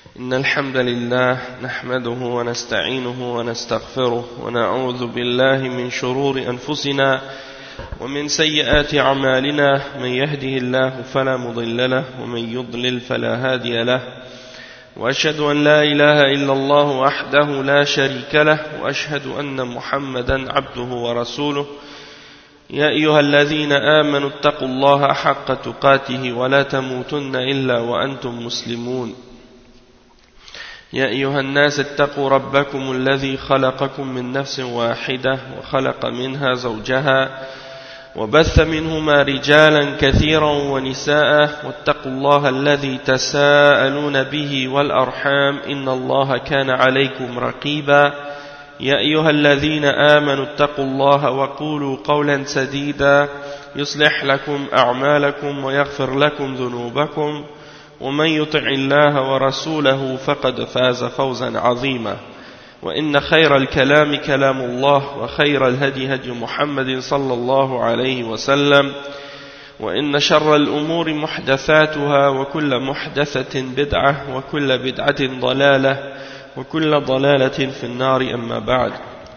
إن الحمد لله نحمده ونستعينه ونستغفره ونعوذ بالله من شرور أنفسنا ومن سيئات أعمالنا من يهده الله فلا مضل له ومن يضلل فلا هادي له وأشهد أن لا إله إلا الله وحده لا شريك له وأشهد أن محمدا عبده ورسوله يا أيها الذين آمنوا اتقوا الله حق تقاته ولا تموتن إلا وأنتم مسلمون يا أيها الناس اتقوا ربكم الذي خلقكم من نفس واحدة وخلق منها زوجها وبث منهما رجالا كثيرا ونساء واتقوا الله الذي تساءلون به والأرحام إن الله كان عليكم رقيبا يا أيها الذين آمنوا اتقوا الله وقولوا قولا سديدا يصلح لكم أعمالكم ويغفر لكم ذنوبكم ومن يطع الله ورسوله فقد فاز فوزا عظيما وإن خير الكلام كلام الله وخير الهدي هدي محمد صلى الله عليه وسلم وإن شر الأمور محدثاتها وكل محدثة بدعة وكل بدعة ضلالة وكل ضلالة في النار أما بعد.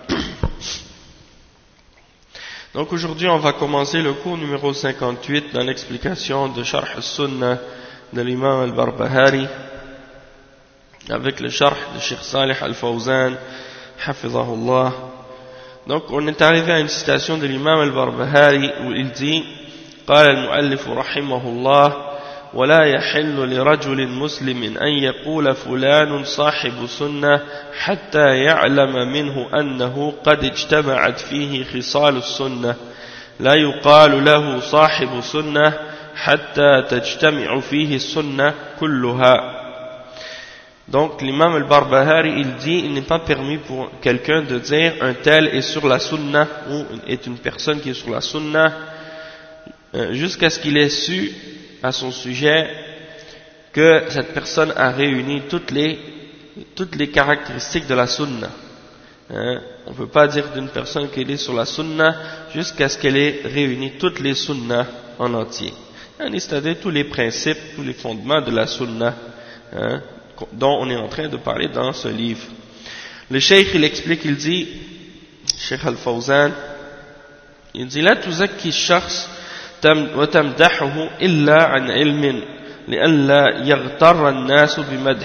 Donc aujourd'hui on va commencer le cours numéro 58 dans l'explication de Sharh al-Sunnah de l'imam al-Barbahari avec le Sharh de Cheikh Salih al-Fawzan hafizahullah. Donc on est arrivé à une citation de l'imam al-Barbahari où il dit قال المؤلف رحمه الله ولا يحل لرجل مسلم أن يقول فلان صاحب سنة حتى يعلم منه أنه قد اجتمعت فيه خصال السنة لا يقال له صاحب سنة حتى تجتمع فيه السنة كلها. Donc l'imam al-Barbahari il dit il n'est pas permis pour quelqu'un de dire un tel est sur la sunna ou est une personne qui est sur la sunna jusqu'à ce qu'il ait su à son sujet que cette personne a réuni toutes les caractéristiques de la sunna. On ne peut pas dire d'une personne qu'elle est sur la sunna jusqu'à ce qu'elle ait réuni toutes les sunnas en entier. C'est-à-dire tous les principes, tous les fondements de la sunna dont on est en train de parler dans ce livre. Le cheikh il explique, il dit, Cheikh al-Fawzan, il dit لا تزكي الشخص وتمدحه إلا عن علم لئلا يغتر الناس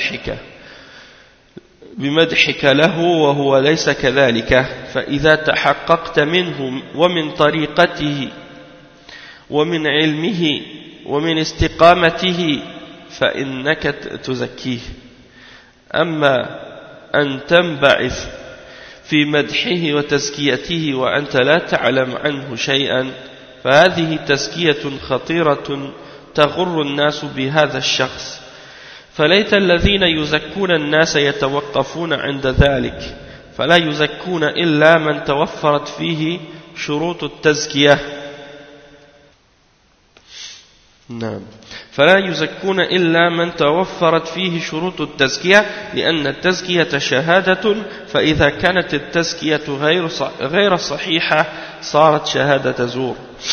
بمدحك له وهو ليس كذلك فإذا تحققت منه ومن طريقته ومن علمه ومن استقامته فإنك تزكيه أما أن تنبعث في مدحه وتزكيته وأنت لا تعلم عنه شيئا فهذه تزكية خطيرة تغر الناس بهذا الشخص فليت الذين يزكون الناس يتوقفون عند ذلك فلا يزكون إلا من توفرت فيه شروط التزكية نعم فلا يزكون إلا من توفرت فيه شروط التزكية لأن التزكية شهادة فإذا كانت التزكية غير صحيحة صارت شهادة زور.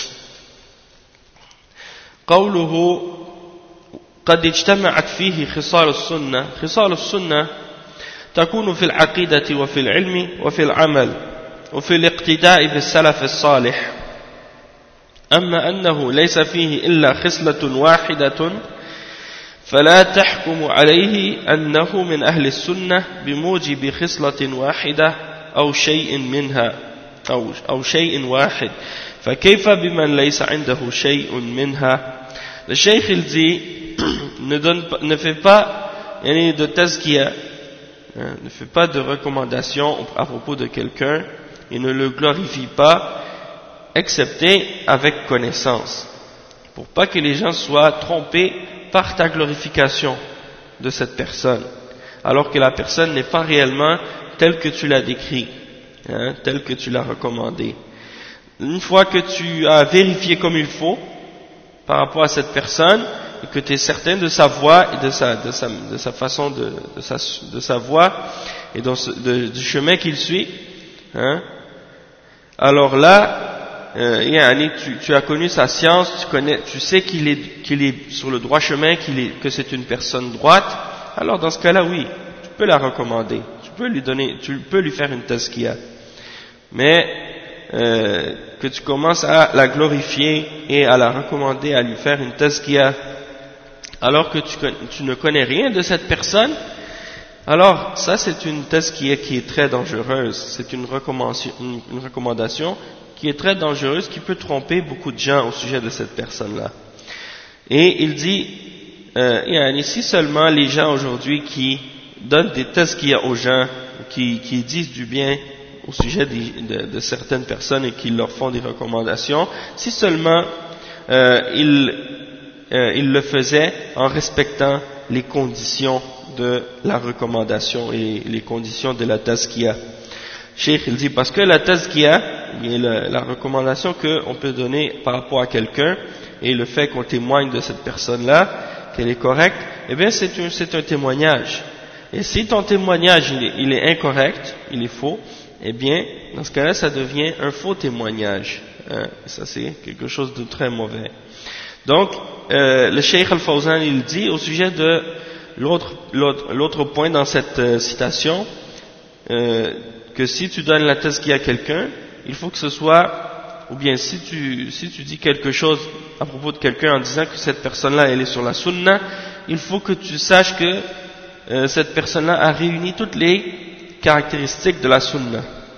قوله قد اجتمعت فيه خصال السنة خصال السنة تكون في العقيدة وفي العلم وفي العمل وفي الاقتداء بالسلف الصالح أما أنه ليس فيه إلا خصلة واحدة فلا تحكم عليه أنه من أهل السنة بموجب خصلة واحدة أو شيء منها أو شيء واحد فكيف بمن ليس عنده شيء منها. Le cheikh il dit ne fait pas de tazkiya, ne fait pas de recommandation à propos de quelqu'un et ne le glorifie pas excepté avec connaissance, pour pas que les gens soient trompés par ta glorification de cette personne, alors que la personne n'est pas réellement telle que tu l'as décrit, telle que tu l'as recommandé. Une fois que tu as vérifié comme il faut par rapport à cette personne et que tu es certain de sa voix et de sa façon de sa voix et du chemin qu'il suit, alors là tu as connu sa science, tu sais qu'il est sur le droit chemin, que c'est une personne droite, alors dans ce cas-là, oui, tu peux la recommander, tu peux lui faire une tazkiya. Mais que tu commences à la glorifier et à la recommander, à lui faire une tazkiya, alors que tu ne connais rien de cette personne, alors ça c'est une tazkiya qui est très dangereuse, c'est une recommandation qui est très dangereuse, qui peut tromper beaucoup de gens au sujet de cette personne-là. Et il dit, si seulement les gens aujourd'hui qui donnent des tazkiya aux gens, qui disent du bien au sujet de certaines personnes et qui leur font des recommandations, si seulement ils le faisaient en respectant les conditions de la recommandation et les conditions de la tazkiya. Cheikh, il dit, parce que la tazkiya, la recommandation qu'on peut donner par rapport à quelqu'un, et le fait qu'on témoigne de cette personne-là, qu'elle est correcte, eh bien c'est un témoignage. Et si ton témoignage il est incorrect, il est faux, eh bien dans ce cas-là ça devient un faux témoignage. Ça c'est quelque chose de très mauvais. Donc le Cheikh Al-Fawzan il dit au sujet de l'autre point dans cette citation, que si tu donnes la tazkiya à quelqu'un, il faut que ce soit, ou bien si tu dis quelque chose à propos de quelqu'un en disant que cette personne-là elle est sur la sunna, il faut que tu saches que cette personne-là a réuni toutes les caractéristiques de la sunna.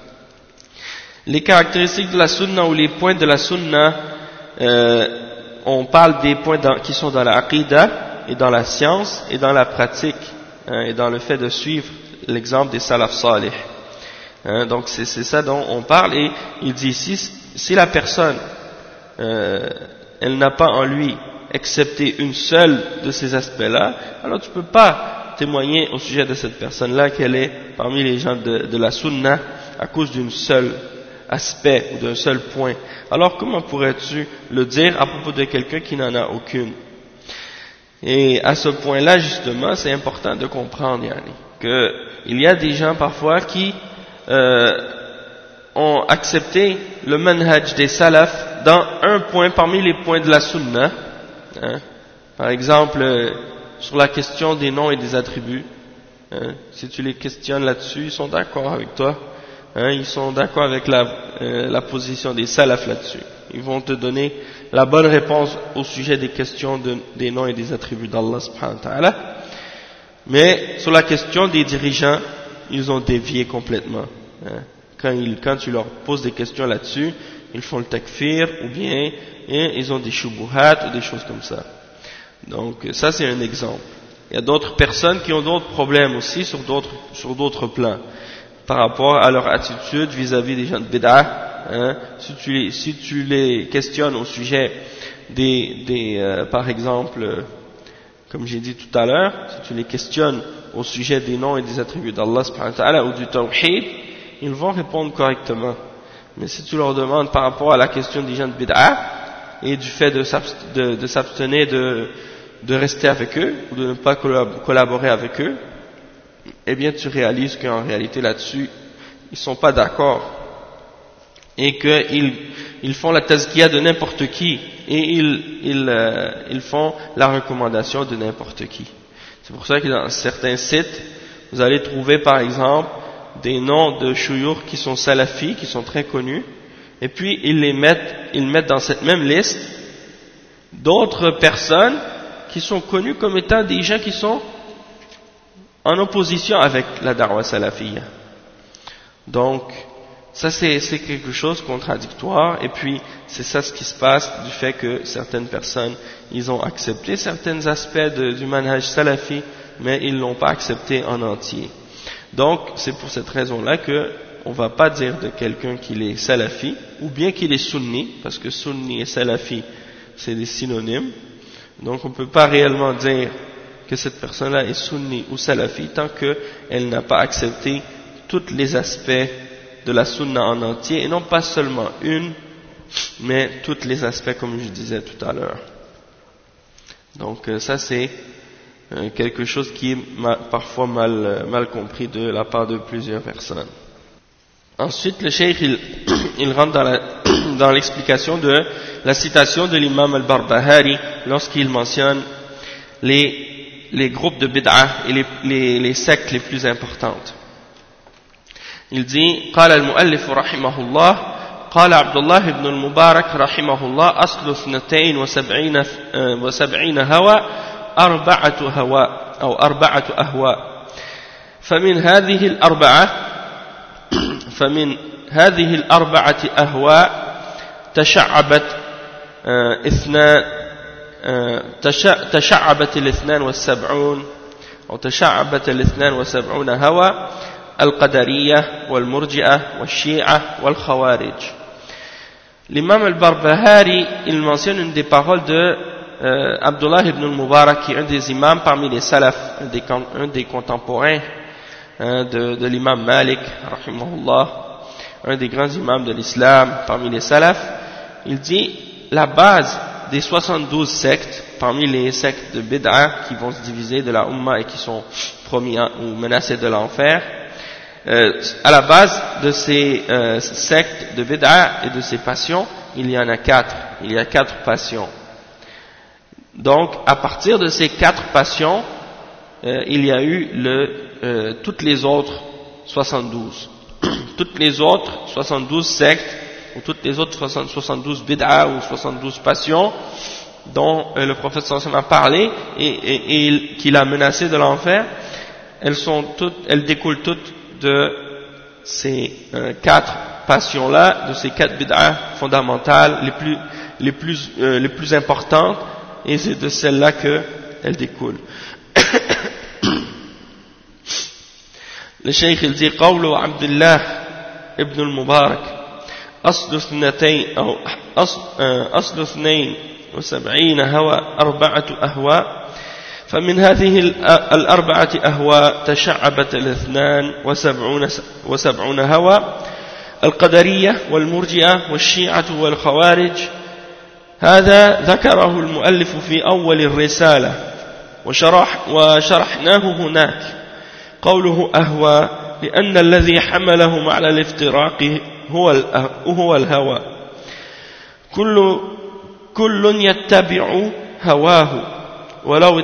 Les caractéristiques de la sunna ou les points de la sunna, on parle des points qui sont dans la aqidah et dans la science et dans la pratique, et dans le fait de suivre l'exemple des salaf salih. Donc c'est ça dont on parle, et il dit si la personne elle n'a pas en lui accepté une seule de ces aspects-là, alors tu ne peux pas témoigner au sujet de cette personne-là qu'elle est parmi les gens de la sunna à cause d'un seul aspect ou d'un seul point. Alors comment pourrais-tu le dire à propos de quelqu'un qui n'en a aucune? Et à ce point-là justement c'est important de comprendre qu'il y a des gens parfois qui ont accepté le manhaj des salaf dans un point parmi les points de la sunna, par exemple sur la question des noms et des attributs, si tu les questionnes là-dessus, ils sont d'accord avec toi, ils sont d'accord avec la position des salaf là-dessus, ils vont te donner la bonne réponse au sujet des questions des noms et des attributs d'Allah subhanahu wa ta'ala. Mais sur la question des dirigeants, ils ont dévié complètement. Quand tu leur poses des questions là-dessus, ils font le takfir ou bien ils ont des shubuhat ou des choses comme ça. Donc ça c'est un exemple. Il y a d'autres personnes qui ont d'autres problèmes aussi sur d'autres plans par rapport à leur attitude vis-à-vis des gens de bid'ah. Si tu les questionnes au sujet par exemple, comme j'ai dit tout à l'heure, si tu les questionnes au sujet des noms et des attributs d'Allah subhanahu wa ta'ala ou du tawhid, ils vont répondre correctement. Mais si tu leur demandes par rapport à la question des gens de bid'ah et du fait de s'abstenir de rester avec eux ou de ne pas collaborer avec eux, eh bien tu réalises qu'en réalité là-dessus ils sont pas d'accord et qu'ils font la tazkiya de n'importe qui et ils font la recommandation de n'importe qui. C'est pour ça que dans certains sites vous allez trouver par exemple des noms de shuyukh qui sont salafis, qui sont très connus, et puis ils mettent dans cette même liste d'autres personnes qui sont connues comme étant des gens qui sont en opposition avec la da'wa salafiyya. Donc ça c'est quelque chose de contradictoire, et puis c'est ça ce qui se passe du fait que certaines personnes ils ont accepté certains aspects du manhaj salafi, mais ils l'ont pas accepté en entier. Donc c'est pour cette raison-là que on va pas dire de quelqu'un qu'il est salafi ou bien qu'il est sunni, parce que sunni et salafi c'est des synonymes. Donc on peut pas réellement dire que cette personne-là est sunni ou salafi tant qu'elle n'a pas accepté tous les aspects de la sunna en entier, et non pas seulement une, mais tous les aspects comme je disais tout à l'heure. Donc ça c'est quelque chose qui est parfois mal compris de la part de plusieurs personnes. Ensuite le cheikh il rentre dans l'explication de la citation de l'imam al-Barbahari lorsqu'il mentionne les les groupes de bid'ah et les sectes les plus importantes. Il dit قال المؤلف رحمه الله قال عبد الله بن المبارك رحمه الله أصل 72 هوى أربعة هواء أو 4 أهواء فمن هذه الأربعة أهواء تشعبت تشعبت 72 أو تشعبت 72 هوى القدرية والمرجئة والشيعة والخوارج. L'imam al-Barbahari, il mentionne une des paroles de Abdullah ibn al-Mubarak, qui est un des imams parmi les salaf, un des contemporains de l'imam Malik, rahimahullah, un des grands imams de l'islam parmi les salaf. Il dit la base des 72 sectes, parmi les sectes de bid'ah qui vont se diviser de la Ummah et qui sont promis ou menacés de l'enfer, à la base de ces sectes de bid'ah et de ces passions, il y en a 4. Il y a 4 passions. Donc, à partir de ces 4 passions, il y a eu toutes les autres 72. Toutes les autres 72 sectes, ou toutes les autres 72 bid'ah ou 72 passions dont le prophète sallallahu alayhi wa sallam a parlé et qu'il a menacé de l'enfer, elles découlent toutes de ces 4 passions-là, de ces 4 bid'ah fondamentales les plus importantes, et c'est de celles-là qu'elles découlent. Le cheikh il dit قول عبد الله ابن المبارك أصل 72 هوى 4 أهواء فمن هذه 4 أهواء تشعبت 72 هوى القدرية والمرجئة والشيعة والخوارج. هذا ذكره المؤلف في أول الرسالة وشرحناه هناك. قوله أهوى لأن الذي حملهم على الافتراق هو الهوى. كل يتبع هواه ولو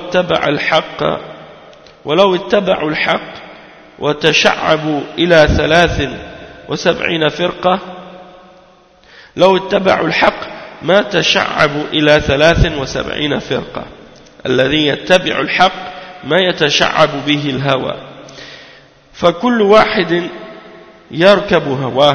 اتبعوا الحق وتشعبوا إلى 73 فرقة لو اتبعوا الحق ما تشعبوا إلى 73 فرقة. الذي يتبع الحق ما يتشعب به الهوى فكل واحد يركب هواه.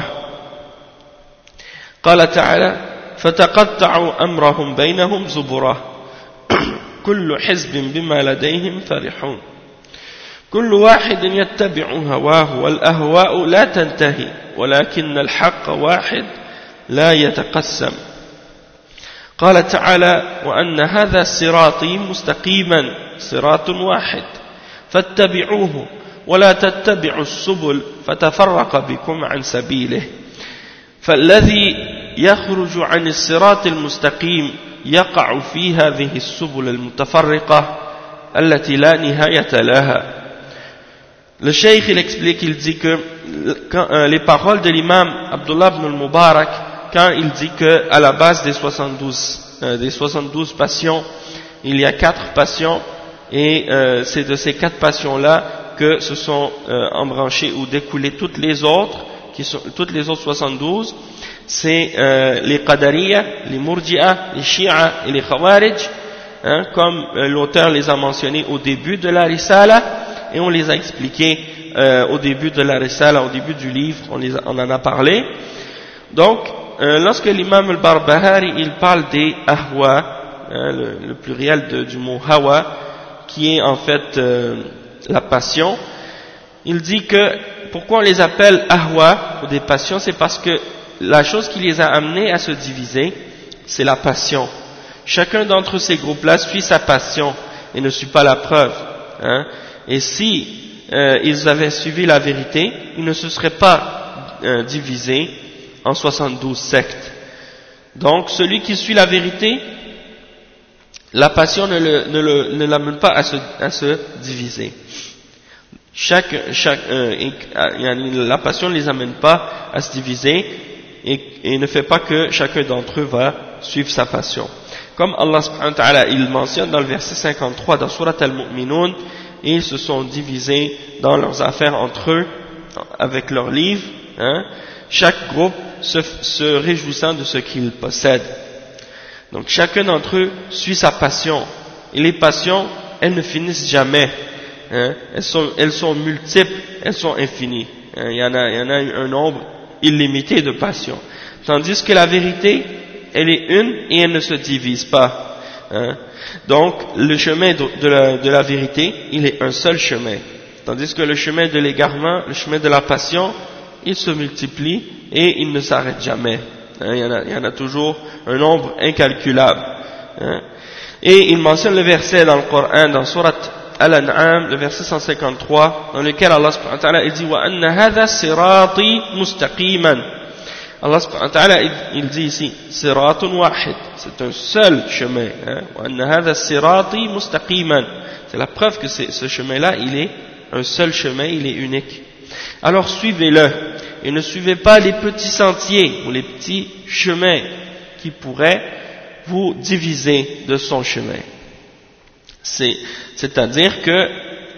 قال تعالى فتقطعوا أمرهم بينهم زبرا كل حزب بما لديهم فرحون. كل واحد يتبع هواه والأهواء لا تنتهي ولكن الحق واحد لا يتقسم. قال تعالى وأن هذا صراطي مستقيما صراط واحد فاتبعوه ولا تتبعوا السبل فتفرق بكم عن سبيله. فالذي يخرج عن الصراط المستقيم يقع في هذه السبل المتفرقة التي لا نهاية لها. Le cheikh il explique, il dit que les paroles de l'imam Abdullah ibn al-Mubarak, quand il dit que à la base des 72 passions, il y a 4 passions, et c'est de ces 4 passions-là que se sont embranchées ou découlées toutes les autres 72, c'est les Qadariyya, les Murji'a, les Shi'a et les Khawarij, comme l'auteur les a mentionnés au début de la Risala, et on les a expliqués au début de la Risala, au début du livre, on en a parlé. Donc, lorsque l'imam al-Barbahari il parle des ahwa, le pluriel du mot hawa, qui est en fait la passion, il dit que pourquoi on les appelle ahwa ou des passions, c'est parce que la chose qui les a amenés à se diviser, c'est la passion. Chacun d'entre ces groupes-là suit sa passion et ne suit pas la preuve. Et si ils avaient suivi la vérité, ils ne se seraient pas divisés en 72 sectes. Donc celui qui suit la vérité, la passion ne l'amène pas à se diviser. La passion ne les amène pas à se diviser et ne fait pas que chacun d'entre eux va suivre sa passion. comme Allah subhanahu wa ta'ala il mentionne dans le verset 53 dans Surat Al-Mu'minun, ils se sont divisés dans leurs affaires entre eux avec leurs livres, hein, chaque groupe se réjouissant de ce qu'il possède. Donc chacun d'entre eux suit sa passion, et les passions elles ne finissent jamais, hein, elles sont multiples, elles sont infinies, hein, il y en a un nombre illimité de passions, tandis que la vérité elle est une et elle ne se divise pas, hein. Donc le chemin de la vérité il est un seul chemin, tandis que le chemin de l'égarement, le chemin de la passion, il se multiplie et il ne s'arrête jamais, hein, il y en a toujours un nombre incalculable, hein. Et il mentionne le verset dans le Coran, dans Surat Al-An'am, le verset 153, dans lequel Allah subhanahu wa ta'ala il dit wa anna hadha sirati mustaqiman. Allah subhanahu wa ta'ala il dit ici siratun wahid, c'est un seul chemin, hein. Wa anna hadha sirati mustaqiman, c'est la preuve que ce chemin-là il est un seul chemin, il est unique. Alors suivez-le et ne suivez pas les petits sentiers ou les petits chemins qui pourraient vous diviser de son chemin. C'est-à-dire que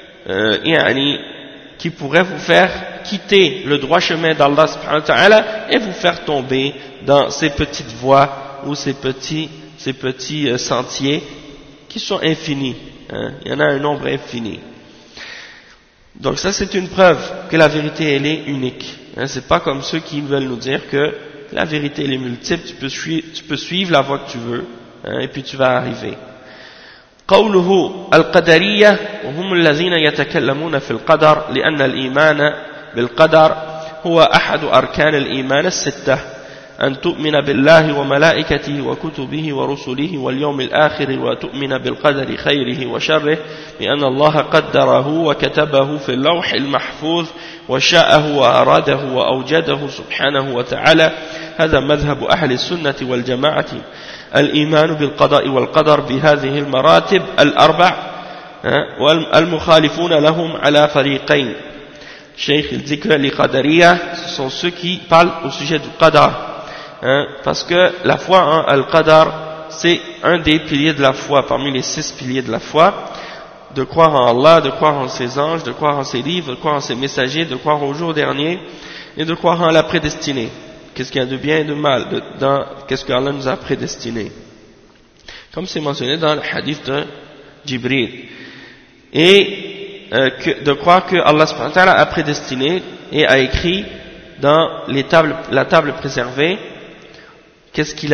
qui pourrait vous faire quitter le droit chemin d'Allah subhanahu wa ta'ala et vous faire tomber dans ces petites voies ou ces petits sentiers qui sont infinis, hein. Il y en a un nombre infini. Donc ça c'est une preuve que la vérité elle est unique, hein. C'est pas comme ceux qui veulent nous dire que la vérité elle est multiple, tu peux suivre la voie que tu veux, hein, et puis tu vas arriver. قوله القدرية وهم الذين يتكلمون في القدر لأن الإيمان بالقدر هو أحد أركان الإيمان الستة أن تؤمن بالله وملائكته وكتبه ورسله واليوم الآخر وتؤمن بالقدر خيره وشره بأن الله قدره وكتبه في اللوح المحفوظ وشاءه وأراده وأوجده سبحانه وتعالى. هذا مذهب أهل السنة والجماعة الإيمان بالقضاء والقدر بهذه المراتب الأربع والمخالفون لهم على فريقين. Cheikh il dit que les Qadariya ce sont ceux qui parlent au sujet du Qadar, hein, parce que la foi en Al-Qadar c'est un des piliers de la foi, parmi les 6 piliers de la foi, de croire en Allah, de croire en ses anges, de croire en ses livres, de croire en ses messagers, de croire au jour dernier et de croire en la prédestinée. Qu'est-ce qu'il y a de bien et de mal dans qu'est-ce que Allah nous a prédestiné, comme c'est mentionné dans le hadith de Jibril, et de croire que Allah subhanahu wa ta'ala a prédestiné et a écrit dans la table préservée qu'est-ce qui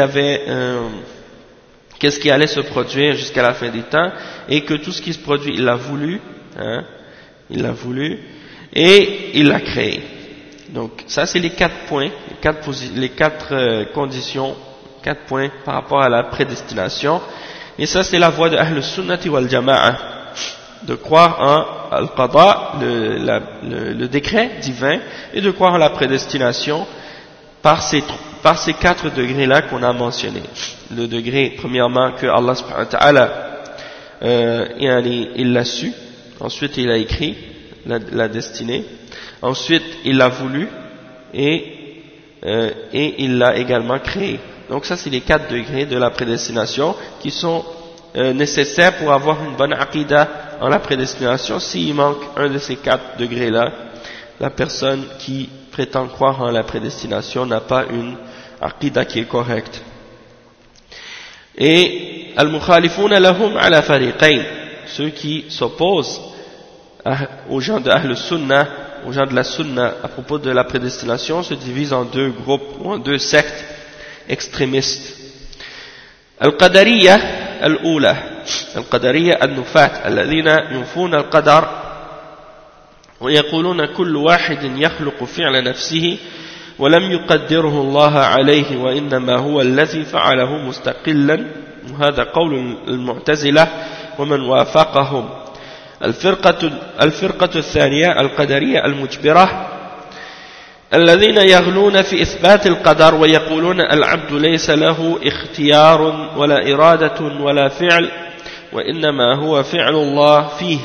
allait se produire jusqu'à la fin des temps, et que tout ce qui se produit il l'a voulu, hein, il l'a voulu et il l'a créé. Donc ça c'est les 4 points, les 4 conditions, 4 points par rapport à la prédestination, et ça c'est la voie de Ahl Sunnati wal Jama'a, de croire en Al-Qada, le décret divin, et de croire en la prédestination par ces 4 degrés là qu'on a mentionnés. Le degré premièrement que Allah subhanahu wa ta'ala il l'a su, ensuite il a écrit la destinée, ensuite il l'a voulu et il l'a également créé. Donc ça c'est les 4 degrés de la prédestination qui sont nécessaires pour avoir une bonne aqidah en la prédestination. S'il manque un de ces 4 degrés là, la personne qui prétend croire en la prédestination n'a pas une aqidah qui est correcte. Et al-mukhalifuna lahum ala fariqayn, ceux qui s'opposent aux gens de Ahl Sunnah, aux gens de la Sunna à propos de la prédestination, se divisent en 2 groupes ou en 2 sectes extrémistes. Al-Qadariyya al-Ula, Al-Qadariyya al-Nufat, alladhina yunfuna al-Qadar ويقولون كل واحد يخلق فعل نفسه ولم يقدره الله عليه وإنما هو الذي فعله مستقلا، وهذا قول المعتزلة ومن وافقهم. الفرقة الثانية القدرية المجبرة الذين يغلون في إثبات القدر ويقولون العبد ليس له اختيار ولا إرادة ولا فعل وإنما هو فعل الله فيه،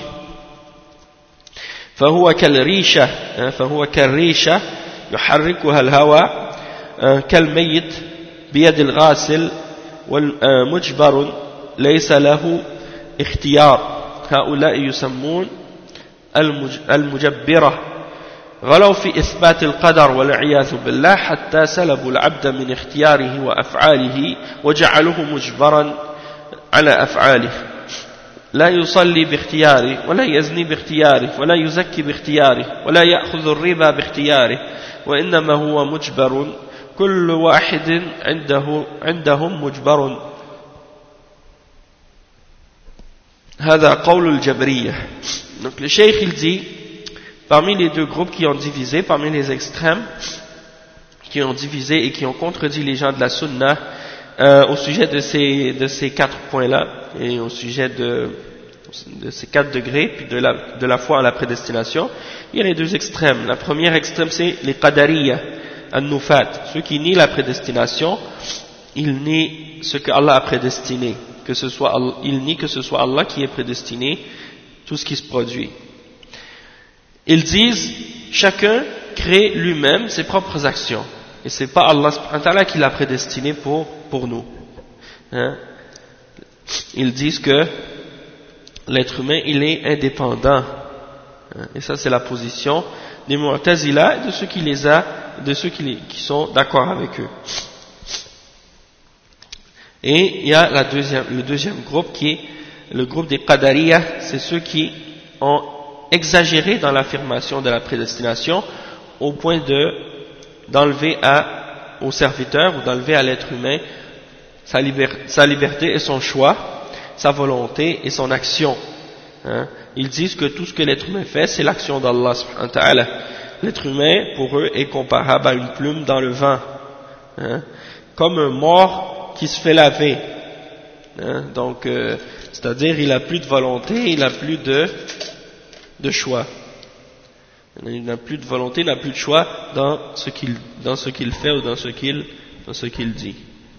فهو كالريشة يحركها الهوى كالميت بيد الغاسل مجبر ليس له اختيار هؤلاء يسمون المجبرة غلوا في إثبات القدر والعياذ بالله حتى سلبوا العبد من اختياره وأفعاله وجعلوه مجبرا على أفعاله لا يصلي باختياره ولا يزني باختياره ولا يزكي باختياره ولا يأخذ الربا باختياره وإنما هو مجبر كل واحد عندهم مجبر هذا قول الجبرية. Donc le cheikh il dit parmi les deux groupes qui ont divisé, parmi les extrêmes qui ont divisé et qui ont contredit les gens de la sunna au sujet de ces 4 points-là et au sujet de ces 4 degrés puis de la foi à la prédestination, il y a les deux extrêmes. La première extrême c'est les qadariyya, an-nufat, ceux qui nient la prédestination, ils nient ce que Allah a prédestiné, ils nient que ce soit Allah qui ait prédestiné tout ce qui se produit. Ils disent chacun crée lui-même ses propres actions et c'est pas Allah subhanahu wa ta'ala qui l'a prédestiné pour nous. Hein? Ils disent que l'être humain il est indépendant. Hein? Et ça c'est la position des Mu'tazila et de ceux qui sont d'accord avec eux. Et il y a le deuxième groupe qui est le groupe des Qadariyya, c'est ceux qui ont exagéré dans l'affirmation de la prédestination au point d'enlever au serviteur ou d'enlever à l'être humain sa liberté et son choix, sa volonté et son action. Hein? Ils disent que tout ce que l'être humain fait, c'est l'action d'Allah subhanahu wa ta'ala. L'être humain, pour eux, est comparable à une plume dans le vent. Hein? Comme un mort qui se fait laver. Hein? Donc, c'est-à-dire, il n'a plus de volonté, il n'a plus de choix. Il n'a plus de volonté, il n'a plus de choix dans ce qu'il fait ou dans ce qu'il dit.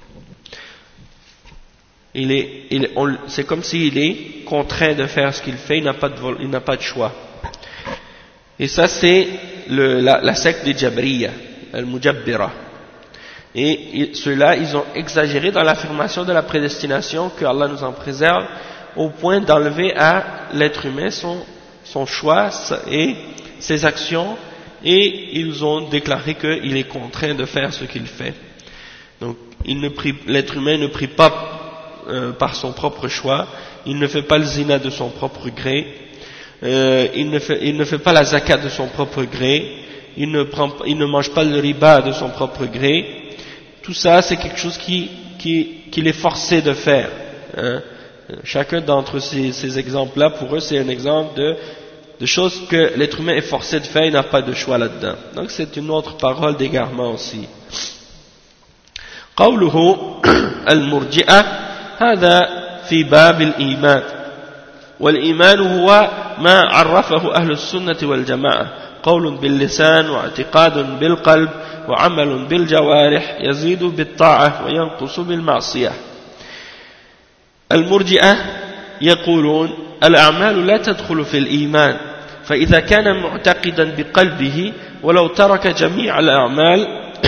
C'est comme s'il est contraint de faire ce qu'il fait, il n'a pas de choix. Et ça c'est la secte des Jabriyya, al-Mujabbira. Et ceux-là, ils ont exagéré dans l'affirmation de la prédestination, que Allah nous en préserve, au point d'enlever à l'être humain son choix et ses actions, et ils ont déclaré qu'il est contraint de faire ce qu'il fait. Donc, l'être humain ne prie pas par son propre choix, il ne fait pas le zina de son propre gré, il ne fait pas la zakat de son propre gré, il ne mange pas le riba de son propre gré. Tout ça, c'est quelque chose qu'il est forcé de faire. Hein. Chacun d'entre ces exemples-là, pour eux, c'est un exemple de choses que l'être humain est forcé de faire, il n'a pas de choix là-dedans. Donc c'est une autre parole d'égarement aussi. قوله المرجئة هذا في باب الإيمان والإيمان هو ما عرفه أهل السنة والجماعة قول باللسان واعتقاد بالقلب وعمل بالجوارح يزيد بالطاعة وينقص بالمعصية. المرجئة يقولون الأعمال لا تدخل في الإيمان فإذا كان معتقدا بقلبه ولو ترك جميع الأعمال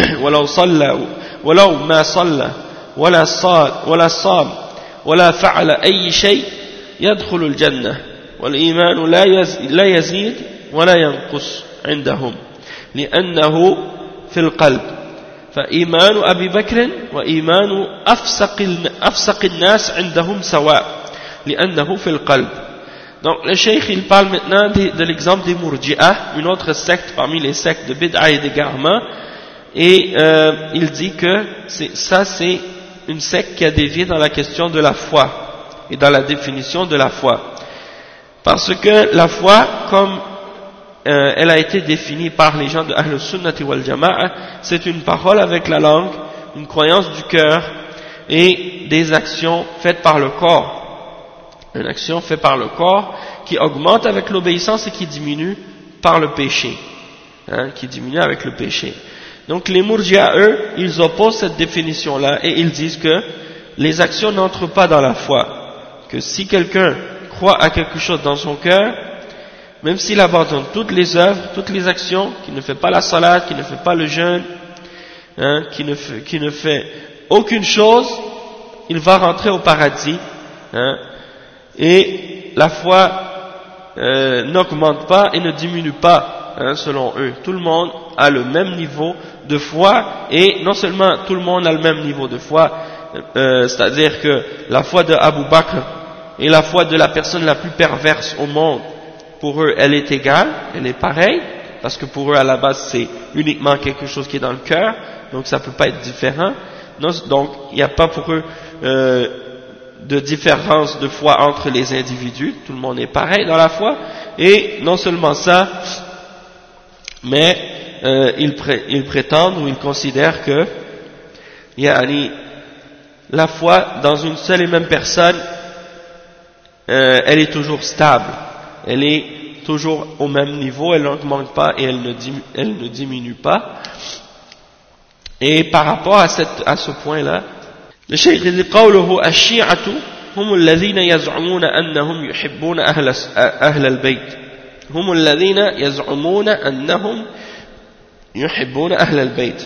ولو ما صلى ولا صام ولا فعل أي شيء يدخل الجنة والإيمان لا يزيد ولا ينقص عندهم لأنه في القلب فإيمان أبي بكر وإيمان أفسق الناس عندهم سواء لأنه في القلب. Donc le cheikh il parle maintenant de l'exemple des Murji'ah, une autre secte parmi les sectes de Bid'a et d'égarement, et il dit que c'est une secte qui a dévié dans la question de la foi et dans la définition de la foi, parce que la foi, comme elle a été définie par les gens de Ahl Sunnati wal Jama'a, c'est une parole avec la langue, une croyance du cœur et des actions faites par le corps. Une action faite par le corps qui augmente avec l'obéissance et qui diminue par le péché, hein, qui diminue avec le péché. Donc les Murji'a, eux, ils opposent cette définition-là et ils disent que les actions n'entrent pas dans la foi, que si quelqu'un croit à quelque chose dans son cœur, même s'il abandonne toutes les œuvres, toutes les actions, qu'il ne fait pas la salat, qu'il ne fait pas le jeûne, hein, qu'il ne fait aucune chose, il va rentrer au paradis, hein, et la foi n'augmente pas et ne diminue pas, hein, selon eux. Tout le monde a le même niveau de foi, et non seulement tout le monde a le même niveau de foi, c'est-à-dire que la foi de Abu Bakr et la foi de la personne la plus perverse au monde, pour eux elle est égale, elle est pareille, parce que pour eux à la base c'est uniquement quelque chose qui est dans le cœur, donc ça ne peut pas être différent. Non, donc il n'y a pas pour eux de différence de foi entre les individus, tout le monde est pareil dans la foi, et non seulement ça, mais ils prétendent ou ils considèrent que la foi dans une seule et même personne, elle est toujours stable, elle est toujours au même niveau, elle n'augmente pas et elle ne diminue pas. Et par rapport à ce point-là, le Cheikh dit قوله الشيعة هم الذين يزعمون أنهم يحبون أهل البيت هم الذين يزعمون أنهم يحبون أهل البيت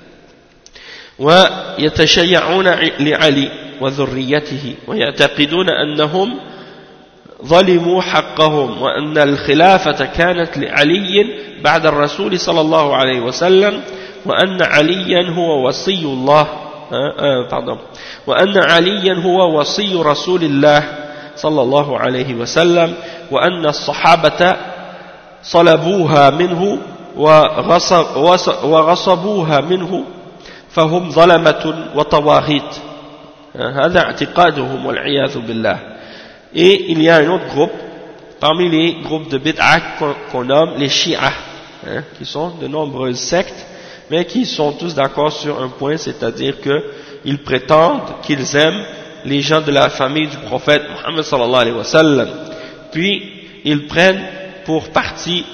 ويتشيعون لعلي وذريته ويعتقدون أنهم ظلموا حقهم وأن الخلافة كانت لعلي بعد الرسول صلى الله عليه وسلم وأن عليا هو وصي الله وأن عليا هو وصي رسول الله صلى الله عليه وسلم وأن الصحابة صلبوها منه وغصبوها منه فهم ظلمة وطواغيت هذا اعتقادهم والعياذ بالله. Et il y a un autre groupe parmi les groupes de bid'ah qu'on nomme les Shi'ah, hein, qui sont de nombreuses sectes, mais qui sont tous d'accord sur un point, c'est-à-dire qu'ils prétendent qu'ils aiment les gens de la famille du prophète Muhammad sallallahu alayhi wa sallam. Puis ils prennent pour partie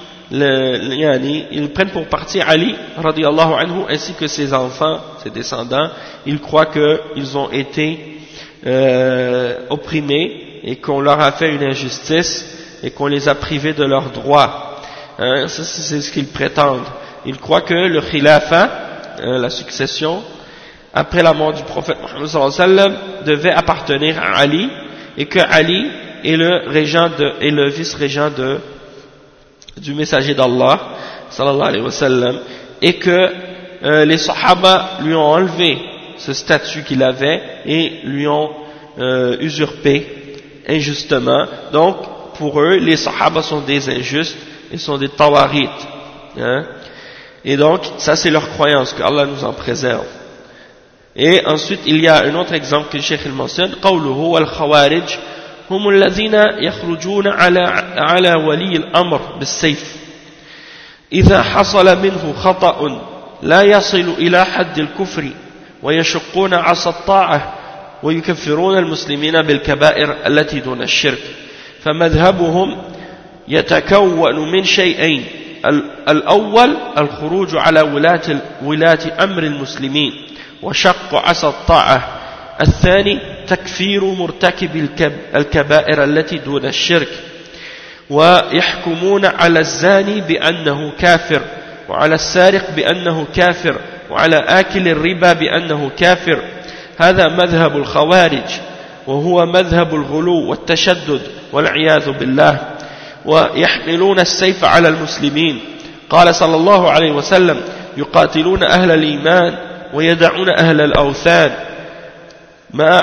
Ali radiyallahu anhu ainsi que ses enfants, ses descendants. Ils croient qu'ils ont été opprimés et qu'on leur a fait une injustice et qu'on les a privés de leurs droits. Hein, ça, c'est ce qu'ils prétendent. Ils croient que le khilafa, la succession, après la mort du prophète Muhammad sallallahu alayhi wa sallam, devait appartenir à Ali, et que Ali est le vice-régent du messager d'Allah sallallahu alayhi wa sallam, et que les sahaba lui ont enlevé ce statut qu'il avait et lui ont usurpé injustement. Donc pour eux les sahaba sont des injustes et sont des tawarit, hein? Et donc ça c'est leur croyance, que Allah nous en préserve. Et ensuite il y a un autre exemple que le Cheikh mentionne, قوله والخوارج هم الذين يخرجون على ولي الأمر بالسيف إذا حصل منه خطأ لا يصل إلى حد الكفر ويشقون عصا الطاعة ويكفرون المسلمين بالكبائر التي دون الشرك فمذهبهم يتكون من شيئين الأول الخروج على ولاة أمر المسلمين وشق عصا الطاعة الثاني تكفير مرتكب الكبائر التي دون الشرك ويحكمون على الزاني بأنه كافر وعلى السارق بأنه كافر وعلى آكل الربا بأنه كافر هذا مذهب الخوارج وهو مذهب الغلو والتشدد والعياذ بالله ويحملون السيف على المسلمين قال صلى الله عليه وسلم يقاتلون أهل الإيمان ويدعون أهل الأوثان ما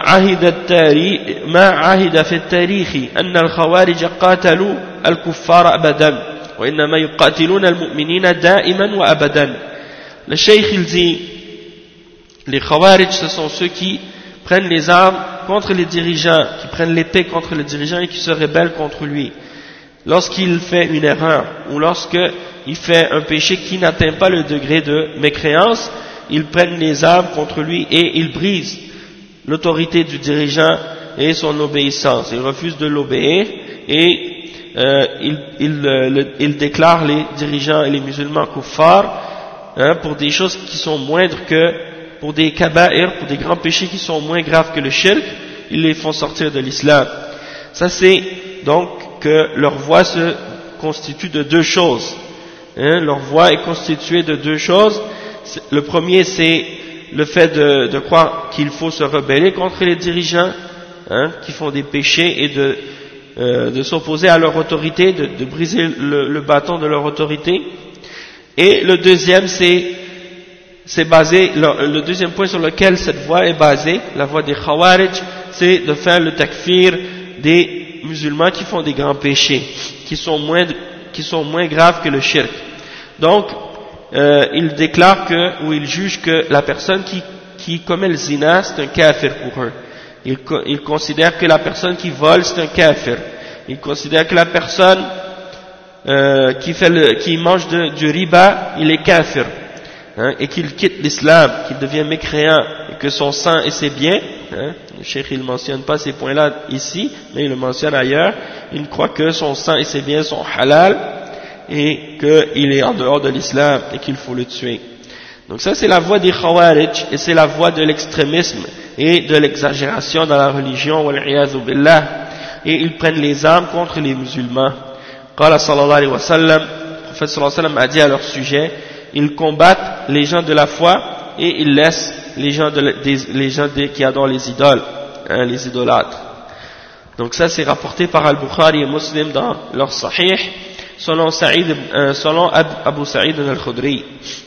عهد في التاريخ أن الخوارج قاتلوا الكفار أبدا وإنما يقاتلون المؤمنين دائما وأبدا. Le Cheikh il dit, les Khawarij ce sont ceux qui prennent les armes contre les dirigeants, qui prennent l'épée contre les dirigeants et qui se rebellent contre lui lorsqu'il fait une erreur ou lorsqu'il fait un péché qui n'atteint pas le degré de mécréance. Ils prennent les armes contre lui et ils brisent l'autorité du dirigeant et son obéissance. Ils refusent de l'obéir et ils déclarent les dirigeants et les musulmans kuffar, hein, pour des choses qui sont moindres pour des kaba'ir, pour des grands péchés qui sont moins graves que le shirk. Ils les font sortir de l'islam. Ça c'est donc que leur voie se constitue de deux choses, hein, leur voie est constituée de deux choses. Le premier c'est le fait de croire qu'il faut se rebeller contre les dirigeants, qui font des péchés, et de s'opposer à leur autorité, de briser le bâton de leur autorité. Et le deuxième, c'est basé, le deuxième point sur lequel cette voie est basée, la voie des Khawarij, c'est de faire le takfir des musulmans qui font des grands péchés, qui sont moins graves que le shirk. Donc, il déclare ou il juge que la personne qui commet le zina, c'est un kafir pour eux. Il considère que la personne qui vole, c'est un kafir. Il considère que la personne qui mange du riba, il est kafir, et qu'il quitte l'islam, qu'il devient mécréant, et que son sang et ses biens, le cheikh il mentionne pas ces points-là ici, mais il le mentionne ailleurs, il croit que son sang et ses biens sont halal, et qu'il est en dehors de l'islam, et qu'il faut le tuer. Donc ça c'est la voie des Khawarij, et c'est la voie de l'extrémisme et de l'exagération dans la religion, wal-'iyadhu billah, et ils prennent les armes contre les musulmans. Qala sallallahu alayhi wa sallam, le prophète sallallahu alayhi wa sallam a dit à leur sujet, ils combattent les gens de la foi et ils laissent les gens qui adorent les idoles, les idolâtres. Donc ça c'est rapporté par Al-Bukhari et Muslim dans leur Sahih, selon Abu Sa'id al-Khudri.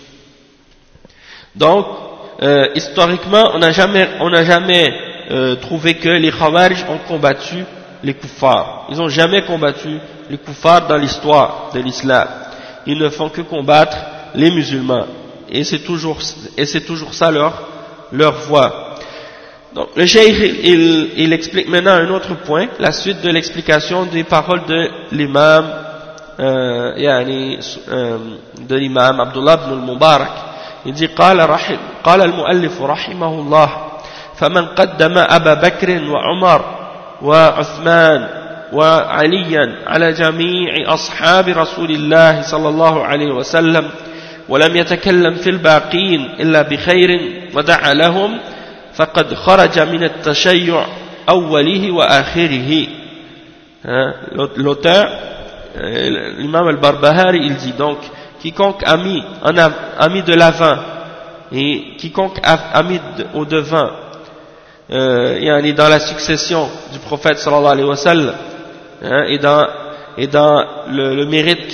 Donc, historiquement, on n'a jamais trouvé que les Khawarij ont combattu les kuffars. Ils n'ont jamais combattu les kuffars dans l'histoire de l'islam. Ils ne font que combattre les musulmans. Et c'est toujours ça leur voie. Donc, le cheikh, il explique maintenant un autre point, la suite de l'explication des paroles de l'imam, de l'imam Abdullah ibn al-Mubarak. Il dit, قال المؤلف رحمه الله فمن قدم أبا بكر وعمر وعثمان وعليا على جميع أصحاب رسول الله صلى الله عليه وسلم ولم يتكلم في الباقين إلا بخير ودعا لهم فقد خرج من التشيع أوله وآخره. L'auteur, l'imam al-Barbahari, il dit donc, quiconque a mis de l'avant et quiconque a mis au devant, dans la succession du prophète sallallahu alayhi wa sallam, et dans le mérite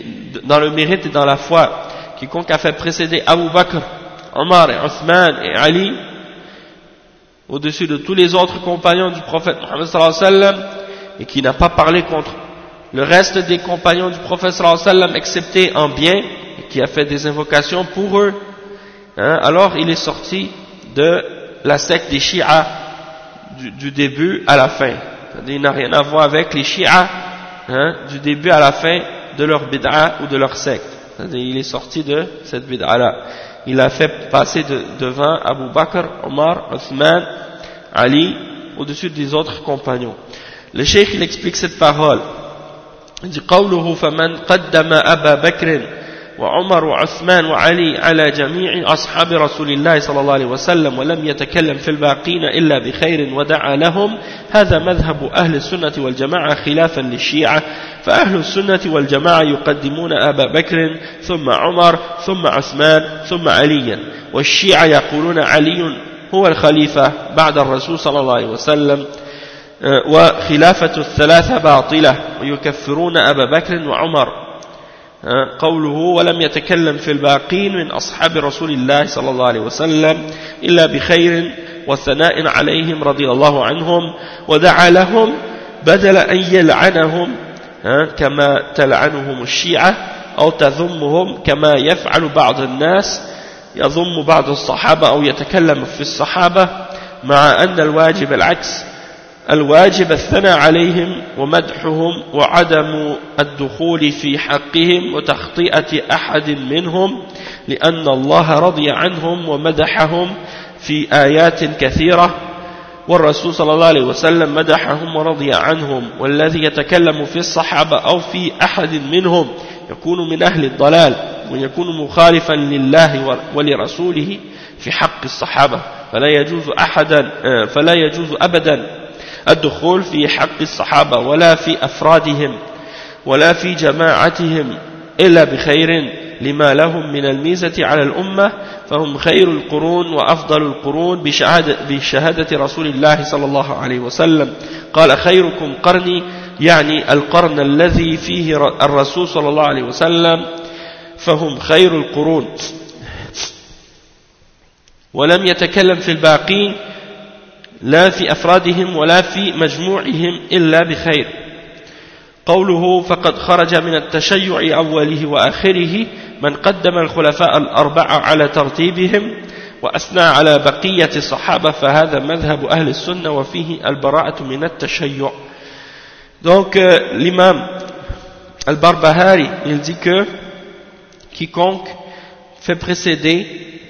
et dans la foi, quiconque a fait précéder Abu Bakr, Omar et Othman et Ali au-dessus de tous les autres compagnons du prophète Muhammad sallallahu alayhi wa sallam, et qui n'a pas parlé contre le reste des compagnons du prophète sallallahu alayhi wa sallam, excepté en bien, et qui a fait des invocations pour eux, alors il est sorti de la secte des Shia du début à la fin. C'est-à-dire, il n'a rien à voir avec les Shia du début à la fin de leur bid'a ou de leur secte. C'est-à-dire, il est sorti de cette bid'a-là. Il a fait passer devant Abu Bakr, Omar, Othman, Ali, au-dessus des autres compagnons. Le cheikh, il explique cette parole. Il dit قوله فمن قدم أبا بكر وعمر وعثمان وعلي على جميع أصحاب رسول الله صلى الله عليه وسلم ولم يتكلم في الباقين إلا بخير ودعا لهم هذا مذهب أهل السنة والجماعة خلافا للشيعة فأهل السنة والجماعة يقدمون أبا بكر ثم عمر ثم عثمان ثم عليا والشيعة يقولون علي هو الخليفة بعد الرسول صلى الله عليه وسلم وخلافة الثلاثة باطلة ويكفرون أبا بكر وعمر قوله ولم يتكلم في الباقين من أصحاب رسول الله صلى الله عليه وسلم إلا بخير وثناء عليهم رضي الله عنهم ودعا لهم بدل أن يلعنهم كما تلعنهم الشيعة أو تذمهم كما يفعل بعض الناس يذم بعض الصحابة أو يتكلم في الصحابة مع أن الواجب العكس الواجب الثناء عليهم ومدحهم وعدم الدخول في حقهم وتخطئة أحد منهم لأن الله رضي عنهم ومدحهم في آيات كثيرة والرسول صلى الله عليه وسلم مدحهم ورضي عنهم والذي يتكلم في الصحابة أو في أحد منهم يكون من أهل الضلال ويكون مخالفا لله ولرسوله في حق الصحابة فلا يجوز أبدا الدخول في حق الصحابة ولا في أفرادهم ولا في جماعتهم إلا بخير لما لهم من الميزة على الأمة فهم خير القرون وأفضل القرون بشهادة رسول الله صلى الله عليه وسلم قال خيركم قرني يعني القرن الذي فيه الرسول صلى الله عليه وسلم فهم خير القرون ولم يتكلم في الباقين لا في أفرادهم ولا في مجموعهم إلا بخير قوله فقد خرج من التشيع أوله وآخره من قدم الخلفاء الأربعة على ترتيبهم وأثنى على بقية الصحابة فهذا مذهب أهل السنة وفيه البراءة من التشيع. Donc l'imam al-Barbahari il dit que quiconque fait précéder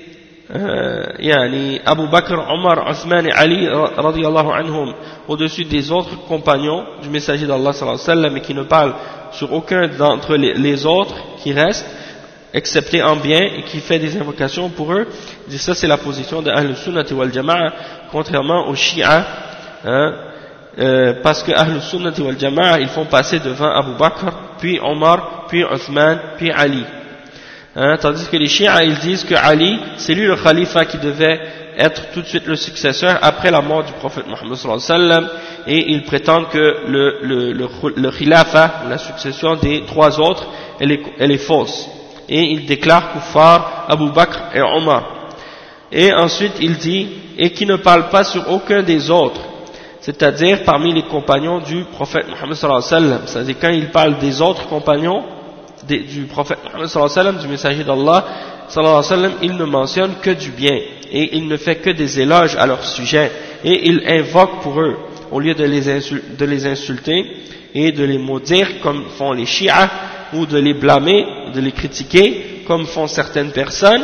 yani Abu Bakr, Omar, Othman et Ali radiyallahu anhum au-dessus des autres compagnons du messager d'Allah sallallahu alayhi wa sallam et qui ne parle sur aucun d'entre les autres qui restent excepté en bien et qui fait des invocations pour eux, il dit ça c'est la position de Ahl Sunnah wal Jama'a contrairement aux Shia parce que Ahl Sunnah wal Jama'a ils font passer devant Abu Bakr puis Omar puis Othman puis Ali. Tandis que les chiites ils disent que Ali c'est lui le khalifa qui devait être tout de suite le successeur après la mort du prophète Mohammed sallallahu alayhi wa sallam et ils prétendent que le khilafa, la succession des trois autres elle est fausse et ils déclarent kuffar Abu Bakr et Omar et ensuite il dit et qui ne parle pas sur aucun des autres c'est-à-dire parmi les compagnons du prophète Mohammed sallallahu alayhi wa sallam, c'est-à-dire quand il parle des autres compagnons du prophète Mohammed sallallahu alayhi wa sallam, du messager d'Allah sallallahu alayhi wa sallam, il ne mentionne que du bien et il ne fait que des éloges à leur sujet et il invoque pour eux au lieu de les insulter et de les maudire comme font les chiites ou de les blâmer, de les critiquer comme font certaines personnes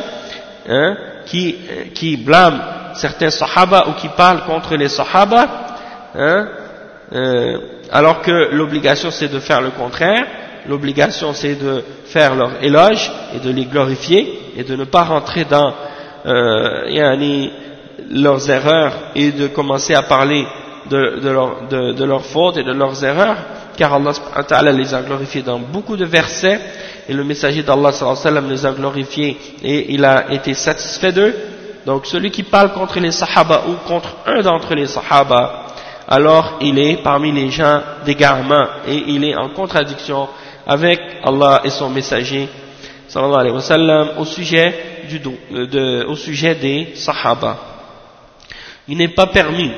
qui blâment certains sahaba ou qui parlent contre les sahaba alors que l'obligation c'est de faire le contraire. L'obligation c'est de faire leur éloge et de les glorifier et de ne pas rentrer dans leurs erreurs et de commencer à parler de leurs fautes et de leurs erreurs car Allah subhanahu wa ta'ala les a glorifiés dans beaucoup de versets et le messager d'Allah sallallahu alayhi wa sallam les a glorifiés et il a été satisfait d'eux. Donc celui qui parle contre les sahaba ou contre un d'entre les sahaba alors il est parmi les gens d'égarement et il est en contradiction avec Allah et son messager sallallahu alayhi wa sallam au sujet des sahaba. Il n'est pas permis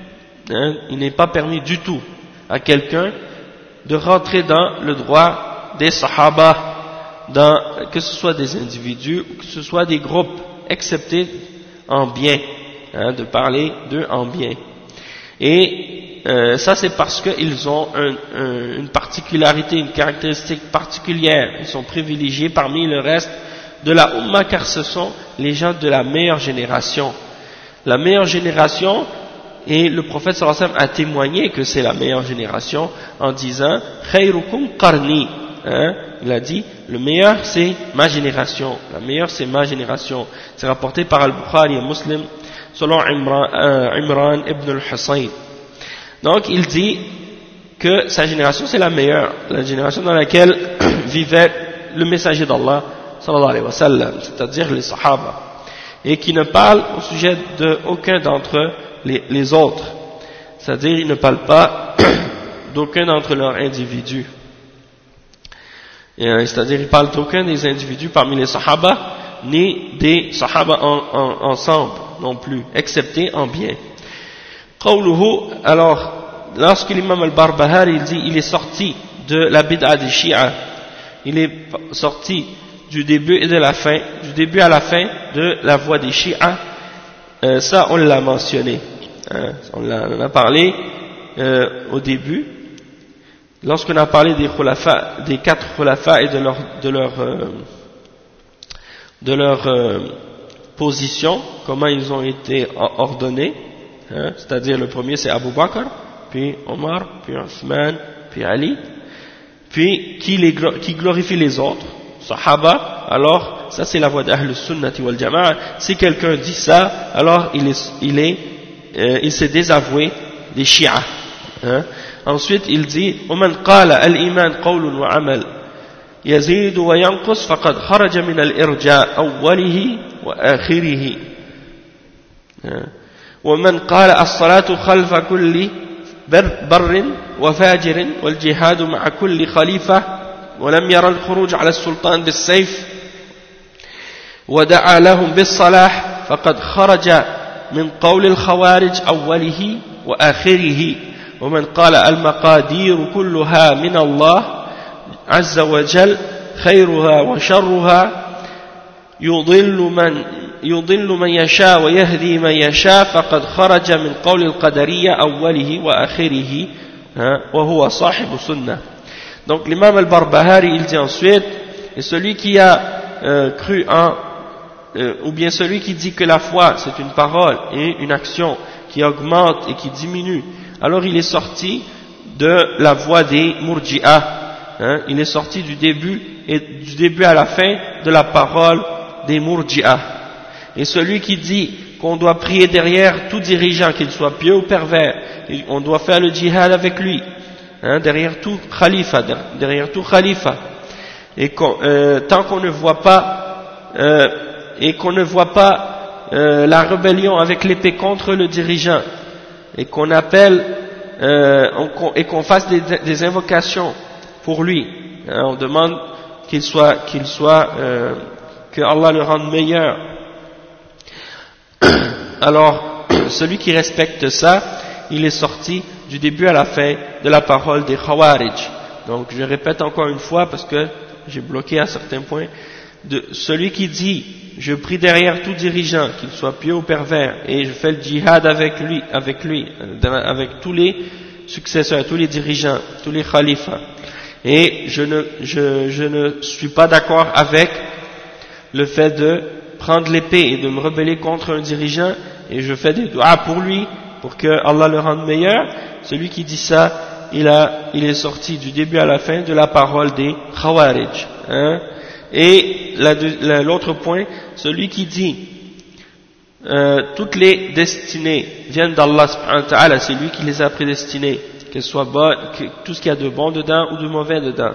du tout à quelqu'un de rentrer dans le droit des sahaba, que ce soit des individus ou que ce soit des groupes, excepté en bien, de parler d'eux en bien. Et ça c'est parce qu'ils ont une particularité, une caractéristique particulière, ils sont privilégiés parmi le reste de la Ummah car ce sont les gens de la meilleure génération. La meilleure génération, et le prophète sallallahu alayhi wa sallam a témoigné que c'est la meilleure génération en disant khayrukum qarni, il a dit le meilleur c'est ma génération, la meilleure c'est ma génération. C'est rapporté par Al-Bukhari et Muslim selon Imran ibn al-Husayn. Donc il dit que sa génération c'est la meilleure, la génération dans laquelle vivait le messager d'Allah sallallahu alayhi wa sallam, c'est-à-dire les sahaba, et qui ne parle au sujet de aucun d'entre les autres, c'est-à-dire il ne parle pas d'aucun d'entre leurs individus, c'est-à-dire il parle d'aucun des individus parmi les sahaba ni des sahaba ensemble non plus, excepté en bien. Qawluhu, alors lorsque l'imam al-Barbahari il dit il est sorti de la bid'a des Shia, il est sorti du début et de la fin, du début à la fin de la voie des Shia, ça on l'a mentionné, on en a parlé au début lorsqu'on a parlé des khulafa, des 4 khulafa et de leur position, comment ils ont été ordonnés, c'est-à-dire le premier c'est Abu Bakr, puis Omar, puis Othman, puis Ali, puis qui glorifie les autres sahaba. Alors ça c'est la voie d'Ahl Sunnati wal Jama'a. Si quelqu'un dit ça, alors il s'est désavoué des Shia. Ensuite il dit ومن قال الإيمان قول وعمل يزيد وينقص فقد خرج من الإرجاء أوله وآخره. ومن قال الصلاة خلف كل بر وفاجر والجهاد مع كل خليفة ولم يرى الخروج على السلطان بالسيف ودعا لهم بالصلاح فقد خرج من قول الخوارج أوله وآخره. ومن قال المقادير كلها من الله عز وجل خيرها وشرها يضل من يشاء ويهدي من يشاء فقد خرج من قول القدرية أوله وآخره وهو صاحب سنة. Donc l'imam al-Barbahari il dit ensuite, et celui qui a cru en ou bien celui qui dit que la foi c'est une parole et une action qui augmente et qui diminue, alors il est sorti de la voie des Murji'ah, il est sorti du début à la fin de la parole des Murji'ah. Et celui qui dit qu'on doit prier derrière tout dirigeant, qu'il soit pieux ou pervers, on doit faire le djihad avec lui, derrière tout khalifa, et tant qu'on ne voit pas la rébellion avec l'épée contre le dirigeant, et qu'on appelle et qu'on fasse des invocations pour lui, on demande que Allah le rende meilleur. Alors celui qui respecte ça, il est sorti du début à la fin de la parole des Khawarij. Donc je répète encore une fois parce que j'ai bloqué à certains points. Celui qui dit je prie derrière tout dirigeant, qu'il soit pieux ou pervers, et je fais le djihad avec lui, avec tous les successeurs, tous les dirigeants, tous les khalifas, et je ne suis pas d'accord avec le fait de prendre l'épée et de me rebeller contre un dirigeant, et je fais des doigts pour lui, pour que Allah le rende meilleur. Celui qui dit ça, il est sorti du début à la fin de la parole des Khawarij. Et l'autre point, celui qui dit toutes les destinées viennent d'Allah subhanahu wa ta'ala, c'est lui qui les a prédestinées, qu'elles soient bonnes, tout ce qu'il y a de bon dedans ou de mauvais dedans.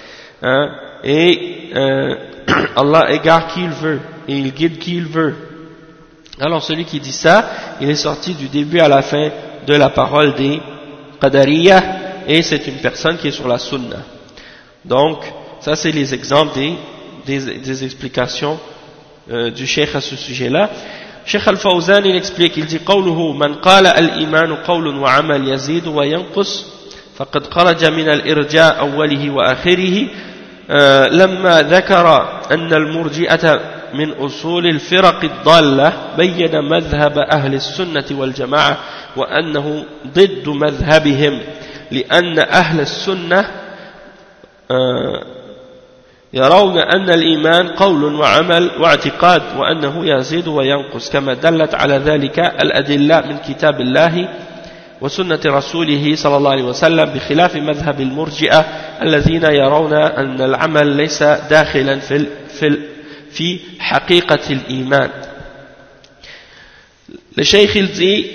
Et Allah égare qui il veut et il guide qui il veut. Alors celui qui dit ça, il est sorti du début à la fin de la parole des Qadariyah, et c'est une personne qui est sur la Sunna. Donc ça c'est les exemples des explications du Cheikh à ce sujet-là. Cheikh Al-Fawzan il explique, il dit قوله من قال الإيمان قول وعمل يزيد وينقص فقد خرج من الإرجاء أوله وآخره لما ذكر أن المرجئة من أصول الفرق الضالة بين مذهب أهل السنة والجماعة وأنه ضد مذهبهم لأن أهل السنة يرون أن الإيمان قول وعمل واعتقاد وأنه يزيد وينقص كما دلت على ذلك الأدلة من كتاب الله وسنة رسوله صلى الله عليه وسلم بخلاف مذهب المرجئة الذين يرون أن العمل ليس داخلا في حقيقة الإيمان. Le Cheikh il dit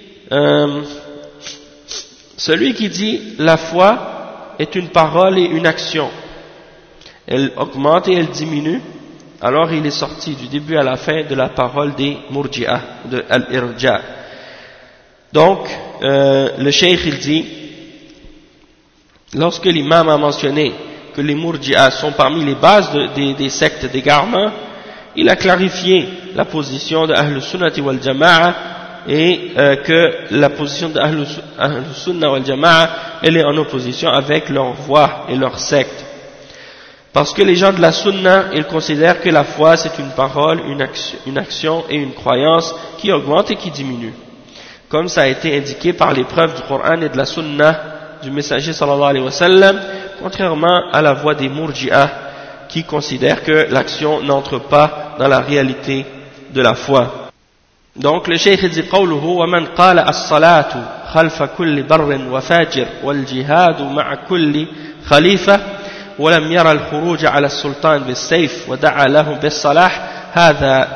celui qui dit la foi est une parole et une action, elle augmente et elle diminue, alors il est sorti du début à la fin de la parole des Murji'ah, de Al-Irja. Donc le Cheikh il dit, lorsque l'imam a mentionné que les Murji'ah sont parmi les bases des sectes d'égarement, il a clarifié la position de Ahl Sunnati wal Jama'a, et que la position de Ahl Sunnah wal Jama'a elle est en opposition avec leur voie et leur secte. Parce que les gens de la Sunna, ils considèrent que la foi c'est une parole, une action et une croyance qui augmente et qui diminue, comme ça a été indiqué par les preuves du Coran et de la Sunna du messager sallallahu alayhi wa sallam, contrairement à la voie des Murji'ah qui considèrent que l'action n'entre pas dans la réalité de la foi. Donc le Cheikh dit قوله ومن قال الصلاة خلف كل بر وفاجر والجهاد مع كل خليفة ولم يرى الخروج على السلطان بالسيف ودعا لهم بالصلاح هذا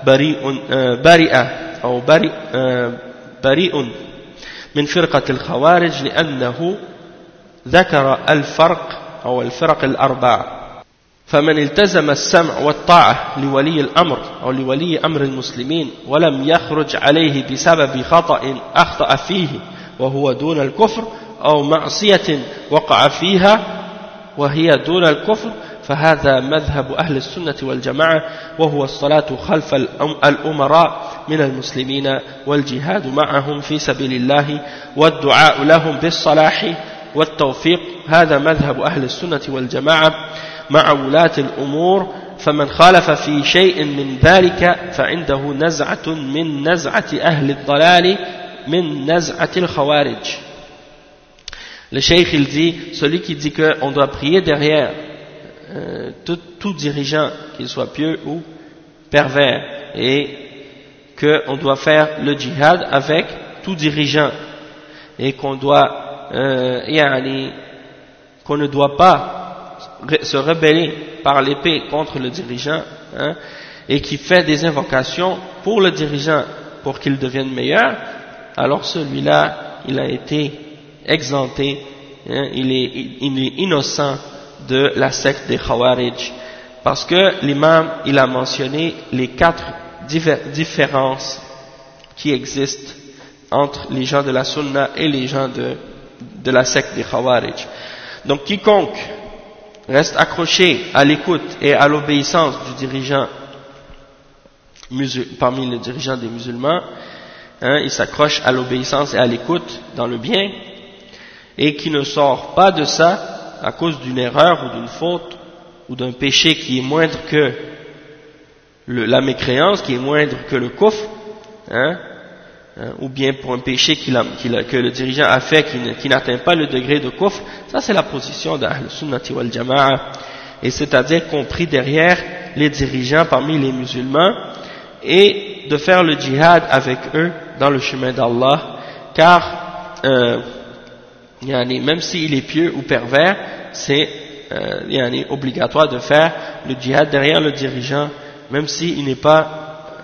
بريء من فرقة الخوارج لأنه ذكر الفرق أو الفرق الأربعة. فمن التزم السمع والطاعة لولي الأمر أو لولي أمر المسلمين ولم يخرج عليه بسبب خطأ أخطأ فيه وهو دون الكفر أو معصية وقع فيها وهي دون الكفر فهذا مذهب أهل السنة والجماعة وهو الصلاة خلف الأمراء من المسلمين والجهاد معهم في سبيل الله والدعاء لهم بالصلاح والتوفيق هذا مذهب أهل السنة والجماعة مع ولاة الأمور فمن خالف في شيء من ذلك فعنده نزعة من نزعة أهل الضلال من نزعة الخوارج. Le cheikh il dit, celui qui dit qu'on doit prier derrière tout dirigeant, qu'il soit pieux ou pervers, et qu'on doit faire le djihad avec tout dirigeant, et qu'on doit, qu'on ne doit pas se rebeller par l'épée contre le dirigeant, hein, et qui fait des invocations pour le dirigeant pour qu'il devienne meilleur, alors celui-là, il a été exempté, hein, il est innocent de la secte des Khawarij, parce que l'imam il a mentionné les 4 différences qui existent entre les gens de la Sunna et les gens de la secte des Khawarij. Donc quiconque reste accroché à l'écoute et à l'obéissance du dirigeant parmi les dirigeants des musulmans, hein, il s'accroche à l'obéissance et à l'écoute dans le bien, et qui ne sort pas de ça à cause d'une erreur ou d'une faute ou d'un péché qui est moindre que la mécréance, qui est moindre que le kufr, hein, ou bien pour un péché que le dirigeant a fait qui n'atteint pas le degré de kufr. Ça c'est la position d'Ahl Sunnati wal Jama'a, et c'est-à-dire compris derrière les dirigeants parmi les musulmans, et de faire le djihad avec eux dans le chemin d'Allah, car même s'il est pieux ou pervers, c'est obligatoire de faire le djihad derrière le dirigeant, même s'il n'est pas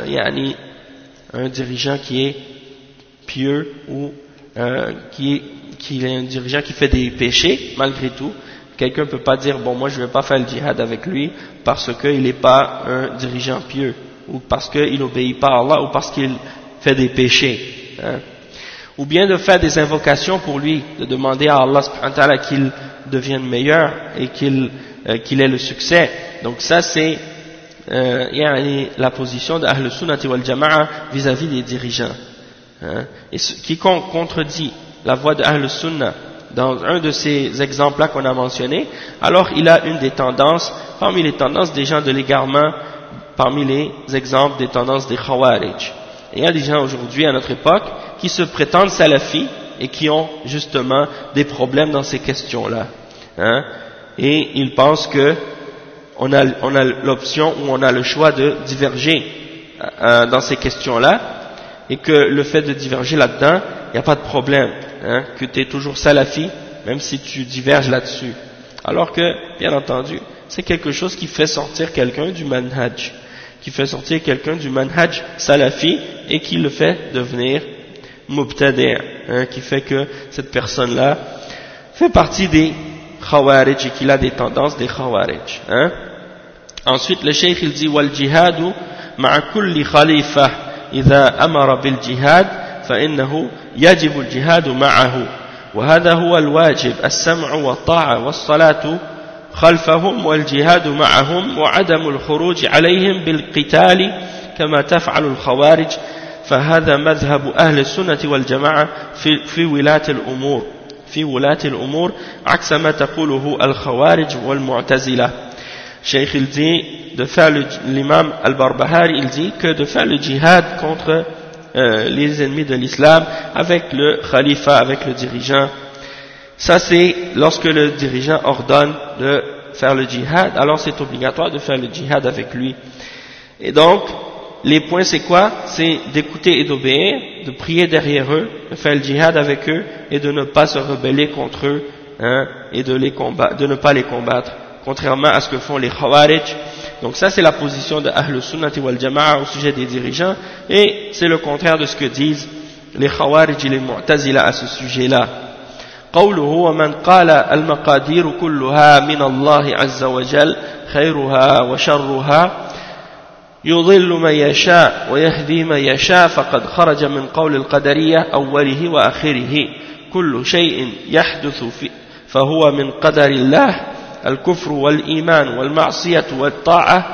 un dirigeant qui est pieux ou qui est un dirigeant qui fait des péchés. Malgré tout, quelqu'un ne peut pas dire bon, moi je ne vais pas faire le djihad avec lui parce qu'il n'est pas un dirigeant pieux, ou parce qu'il n'obéit pas à Allah, ou parce qu'il fait des péchés, hein. Ou bien de faire des invocations pour lui, de demander à Allah subhanahu wa ta'ala qu'il devienne meilleur et qu'il ait le succès. Donc ça c'est la position d'Ahl Sunnati wal Jama'a vis-à-vis des dirigeants, hein. Et quiconque contredit la voie d'Ahl Sunnah dans un de ces exemples-là qu'on a mentionné, alors il a une des tendances, parmi les tendances des gens de l'égarement, parmi les exemples des tendances des Khawarij. Et il y a des gens aujourd'hui, à notre époque, qui se prétendent salafis et qui ont justement des problèmes dans ces questions-là, hein. Et ils pensent que on a l'option ou on a le choix de diverger dans ces questions-là, et que le fait de diverger là-dedans, il n'y a pas de problème, hein, que tu es toujours salafi, même si tu diverges là-dessus. Alors que, bien entendu, c'est quelque chose qui fait sortir quelqu'un du manhaj, qui fait sortir quelqu'un du manhaj salafi et qui le fait devenir mubtadi', hein, qui fait que cette personne-là fait partie des Khawarij et qu'il a des tendances des Khawarij, hein. Ensuite, le cheikh il dit wal jihadu ma'a kulli khalifa idha amara bil jihad fa innahu yajibu al jihadu ma'ahu wa hadha huwa al wajib as-sam'u wa ta'a was salatu خلفهم والجهاد معهم وعدم الخروج عليهم بالقتال كما تفعل الخوارج فهذا مذهب أهل السنة والجماعة في ولاة الأمور عكس ما تقوله الخوارج والمعتزلة. Cheikh il dit de faire l'imam al-Barbahari il dit que de faire le djihad contre les ennemis de l'islam avec le khalifa, avec le dirigeant, ça c'est lorsque le dirigeant ordonne de faire le djihad, alors c'est obligatoire de faire le djihad avec lui. Et donc, les points c'est quoi? C'est d'écouter et d'obéir, de prier derrière eux, de faire le djihad avec eux, et de ne pas se rebeller contre eux, hein, et de ne pas les combattre, contrairement à ce que font les Khawarij. Donc ça c'est la position de Ahl Sunnati wal Jama'a au sujet des dirigeants, et c'est le contraire de ce que disent les Khawarij et les Mu'tazila à ce sujet-là. قوله ومن قال المقادير كلها من الله عز وجل خيرها وشرها يضل من يشاء ويهدي من يشاء فقد خرج من قول القدرية أوله وآخره كل شيء يحدث فهو من قدر الله الكفر والإيمان والمعصية والطاعة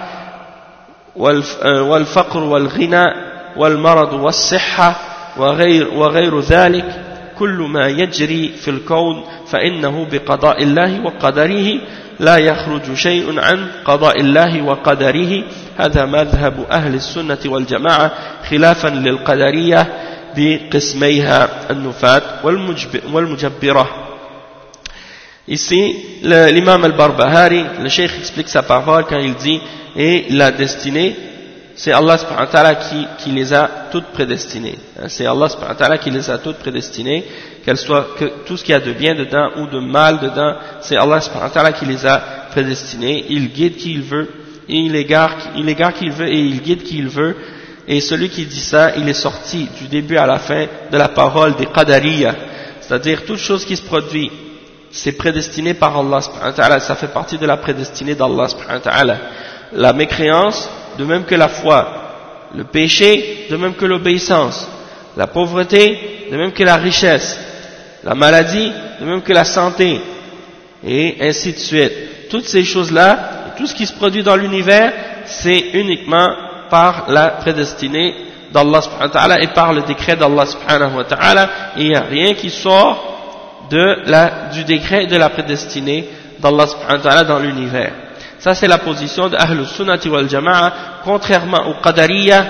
والفقر والغنى والمرض والصحة وغير ذلك كل ما يجري في الكون فإنه بقضاء الله وقدره لا يخرج شيء عن قضاء الله وقدره هذا مذهب أهل السنة والجماعة خلافا للقدرية بقسميها النفاة والمجبرة. Ici, l'imam al-Barbahari, le cheikh explique sa parole quand il dit et la destinée, c'est Allah subhanahu wa ta'ala qui les a toutes prédestinées. C'est Allah subhanahu wa ta'ala qui les a toutes prédestinées, que tout ce qu'il y a de bien dedans ou de mal dedans, c'est Allah subhanahu wa ta'ala qui les a prédestinées. Il guide qui il veut, et il égare qui il veut, et il guide qui il veut. Et celui qui dit ça, il est sorti du début à la fin de la parole des Qadariyah. C'est-à-dire, toute chose qui se produit, c'est prédestiné par Allah subhanahu wa ta'ala, ça fait partie de la prédestinée d'Allah subhanahu wa ta'ala. La mécréance, de même que la foi, le péché, de même que l'obéissance, la pauvreté, de même que la richesse, la maladie, de même que la santé, et ainsi de suite. Toutes ces choses-là, tout ce qui se produit dans l'univers, c'est uniquement par la prédestinée d'Allah subhanahu wa ta'ala et par le décret d'Allah subhanahu wa ta'ala, et il n'y a rien qui sort du décret de la prédestinée d'Allah subhanahu wa ta'ala dans l'univers. Ça c'est la position de Ahlus Sunnati wal Jama'a, contrairement aux Qadariyah,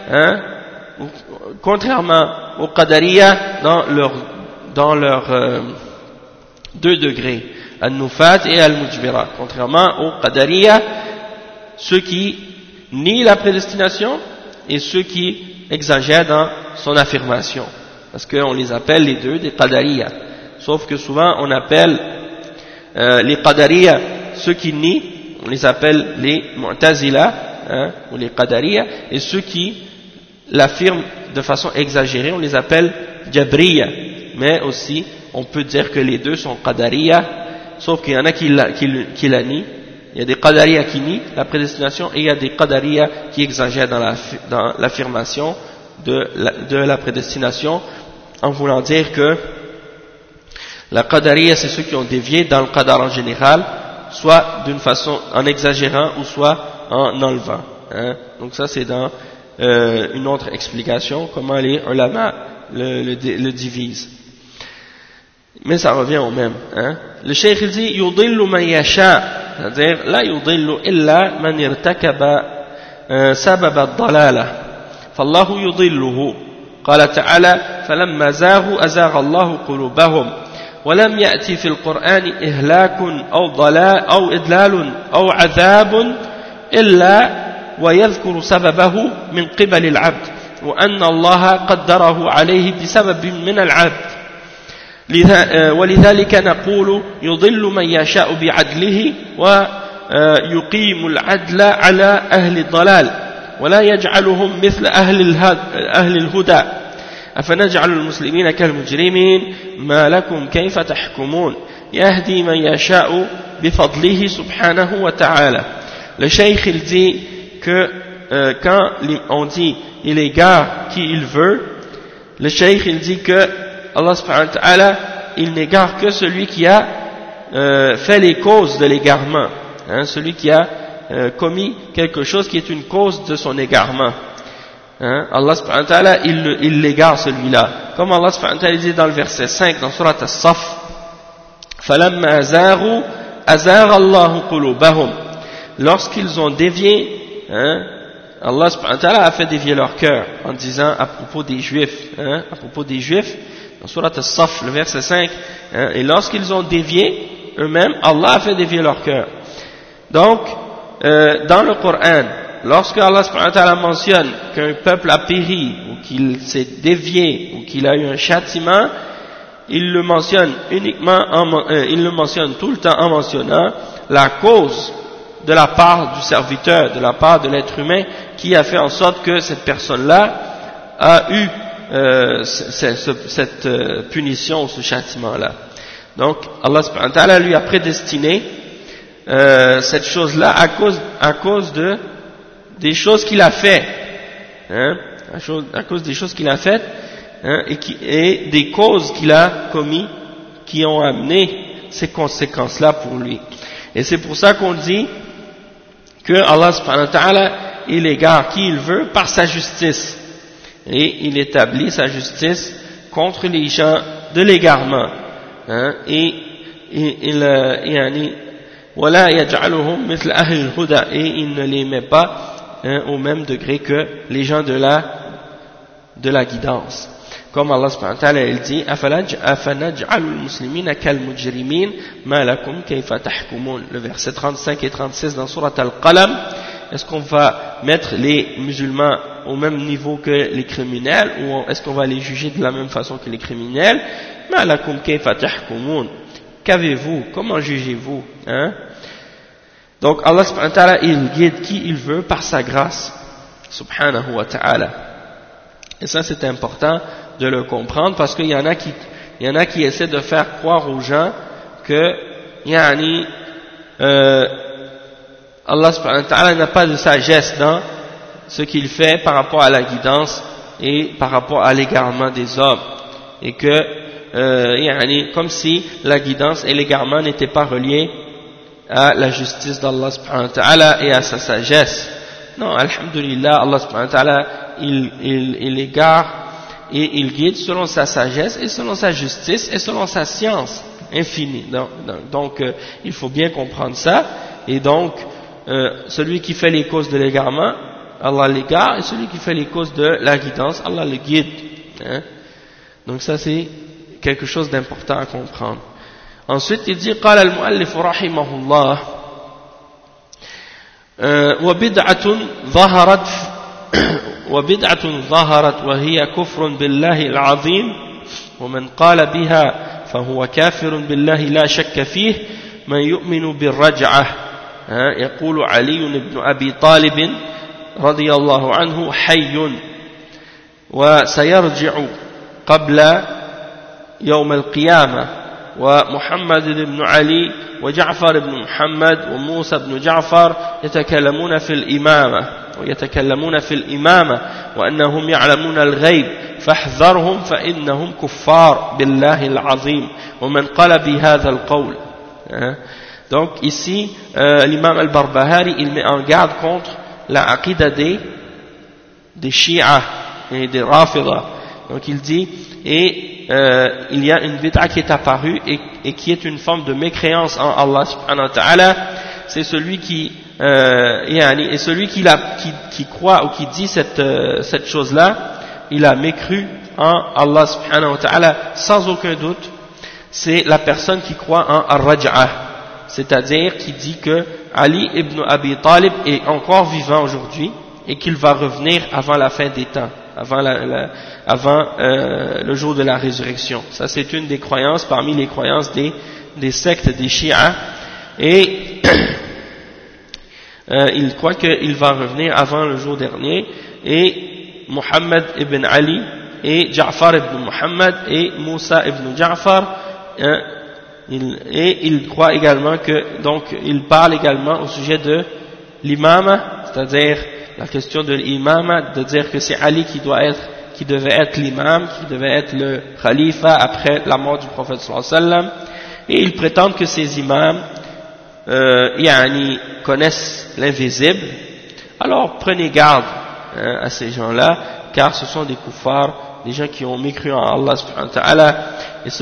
dans leurs 2 degrés, Al-Nufat et Al-Mujbira. Contrairement aux Qadariyah, ceux qui nient la prédestination et ceux qui exagèrent dans son affirmation. Parce qu'on les appelle les deux des Qadariyah. Sauf que souvent on appelle les Qadariyah, ceux qui nient, on les appelle les Mu'tazila, ou les Qadariyah, et ceux qui l'affirment de façon exagérée, on les appelle Jabriya. Mais aussi, on peut dire que les deux sont Qadariyah, sauf qu'il y en a qui la nient. Il y a des Qadariyah qui nient la prédestination, et il y a des Qadariyah qui exagèrent dans l'affirmation de la prédestination, en voulant dire que la Qadariyah, c'est ceux qui ont dévié dans le Qadar en général, soit d'une façon en exagérant ou soit en enlevant. Donc ça c'est dans une autre explication, comment les ulama le divisent. Mais ça revient au même. Le cheikh il dit yudillu man yasha, c'est-à-dire la yudillu illa man irtakaba sabab ad-dalalah, fallahu yudilluhu. قال تعالى فلما زاغوا أزاغ الله قلوبهم ولم يأتي في القرآن إهلاك أو ضلال أو إضلال أو عذاب إلا ويذكر سببه من قبل العبد وأن الله قدره عليه بسبب من العبد ولذلك نقول يضل من يشاء بعدله ويقيم العدل على أهل الضلال ولا يجعلهم مثل أهل الهدى أفنجعل المسلمين كالمجرمين ما لكم كيف تحكمون يهدي من يشاء بفضله سبحانه وتعالى. Le cheikh il dit que quand on dit il égare qui il veut, le cheikh il dit que Allah subhanahu wa ta'ala il n'égare que celui qui a fait les causes de l'égarement, celui qui a commis quelque chose qui est une cause de son égarement. Allah subhanahu wa ta'ala il l'égare celui-là, comme Allah subhanahu wa ta'ala dit dans le verset 5 dans surat As-Saff فَلَمَّا أَزَاغُوا أَزَاغَ اللَّهُ قُلُوبَهُمْ. Lorsqu'ils ont dévié, Allah subhanahu wa ta'ala a fait dévier leur cœur en disant à propos des Juifs, dans surat As-Saff le verset 5, et lorsqu'ils ont dévié eux-mêmes, Allah a fait dévier leur cœur. Donc dans le Coran, lorsque Allah subhanahu wa ta'ala mentionne qu'un peuple a péri ou qu'il s'est dévié ou qu'il a eu un châtiment, il le mentionne il le mentionne tout le temps en mentionnant la cause de la part du serviteur, de la part de l'être humain qui a fait en sorte que cette personne-là a eu cette punition ou ce châtiment-là. Donc Allah subhanahu wa ta'ala lui a prédestiné cette chose-là à cause des choses qu'il a fait, hein, à cause des choses qu'il a faites, hein, et des causes qu'il a commis qui ont amené ces conséquences-là pour lui. Et c'est pour ça qu'on dit que Allah subhanahu wa ta'ala il égare qui il veut par sa justice, et il établit sa justice contre les gens de l'égarement, hein, et ولا يجعلهم مثل أهل الهدى, et il ne les met pas, hein, au même degré que les gens de la guidance. Comme Allah subhanahu wa ta'ala il dit أَفَنَجْعَلُ الْمُسْلِمِينَ كَالْمُجْرِمِينَ مَا لَكُمْ كَيْفَ تَحْكُمُونَ, le verset 35 et 36 dans Surat Al-Qalam. Est-ce qu'on va mettre les musulmans au même niveau que les criminels, ou est-ce qu'on va les juger de la même façon que les criminels? مَا لَكُمْ كَيْفَ تَحْكُمُونَ, qu'avez-vous, comment jugez-vous, hein? Donc Allah subhanahu wa ta'ala il guide qui il veut par sa grâce subhanahu wa ta'ala, et ça c'est important de le comprendre, parce qu'il y en a qui essaient de faire croire aux gens que Allah subhanahu wa ta'ala n'a pas de sagesse dans ce qu'il fait par rapport à la guidance et par rapport à l'égarement des hommes, et que comme si la guidance et l'égarement n'étaient pas reliés à la justice d'Allah subhanahu wa ta'ala et à sa sagesse. Non, alhamdulillah, Allah subhanahu wa ta'ala il égare et il guide selon sa sagesse et selon sa justice et selon sa science infinie. Donc il faut bien comprendre ça, et donc celui qui fait les causes de l'égarement, Allah l'égare, et celui qui fait les causes de la guidance, Allah le guide, hein? Donc ça c'est quelque chose d'important à comprendre. Ensuite il dit قال المؤلف رحمه الله وبدعة ظهرت وهي كفر بالله العظيم ومن قال بها فهو كافر بالله لا شك فيه من يؤمن بالرجعة. يقول علي بن أبي طالب رضي الله عنه حي وسيرجع قبل يوم القيامة، ومحمد بن علي وجعفر بن محمد وموسى بن جعفر يتكلمون في الإمامة وأنهم يعلمون الغيب فاحذرهم فإنهم كفار بالله العظيم ومن قال بهذا القول. Donc ici l'imam al-Barbahari il met en garde contre la aqida des Shia et des Rafida. Donc il dit il y a une bid'a qui est apparue et qui est une forme de mécréance en Allah subhanahu wa ta'ala. C'est celui qui croit ou qui dit cette chose-là, il a mécru en Allah subhanahu wa ta'ala sans aucun doute. C'est la personne qui croit en ar-raj'ah, c'est-à-dire qui dit que Ali ibn Abi Talib est encore vivant aujourd'hui et qu'il va revenir avant la fin des temps, avant le jour de la résurrection. Ça c'est une des croyances parmi les croyances des sectes des Shia, et il croit qu'il va revenir avant le jour dernier, et Muhammad ibn Ali et Ja'far ibn Muhammad et Moussa ibn Ja'far, et il croit également que, donc il parle également au sujet de l'imama, c'est-à-dire la question de l'imama, de dire que c'est Ali qui devait être l'imam, qui devait être le khalifa après la mort du prophète sallallahu alayhi wa sallam, et ils prétendent que ces imams connaissent l'invisible. Alors prenez garde à ces gens-là, car ce sont des kuffars, des gens qui ont mécru en Allah subhanahu wa ta'ala, et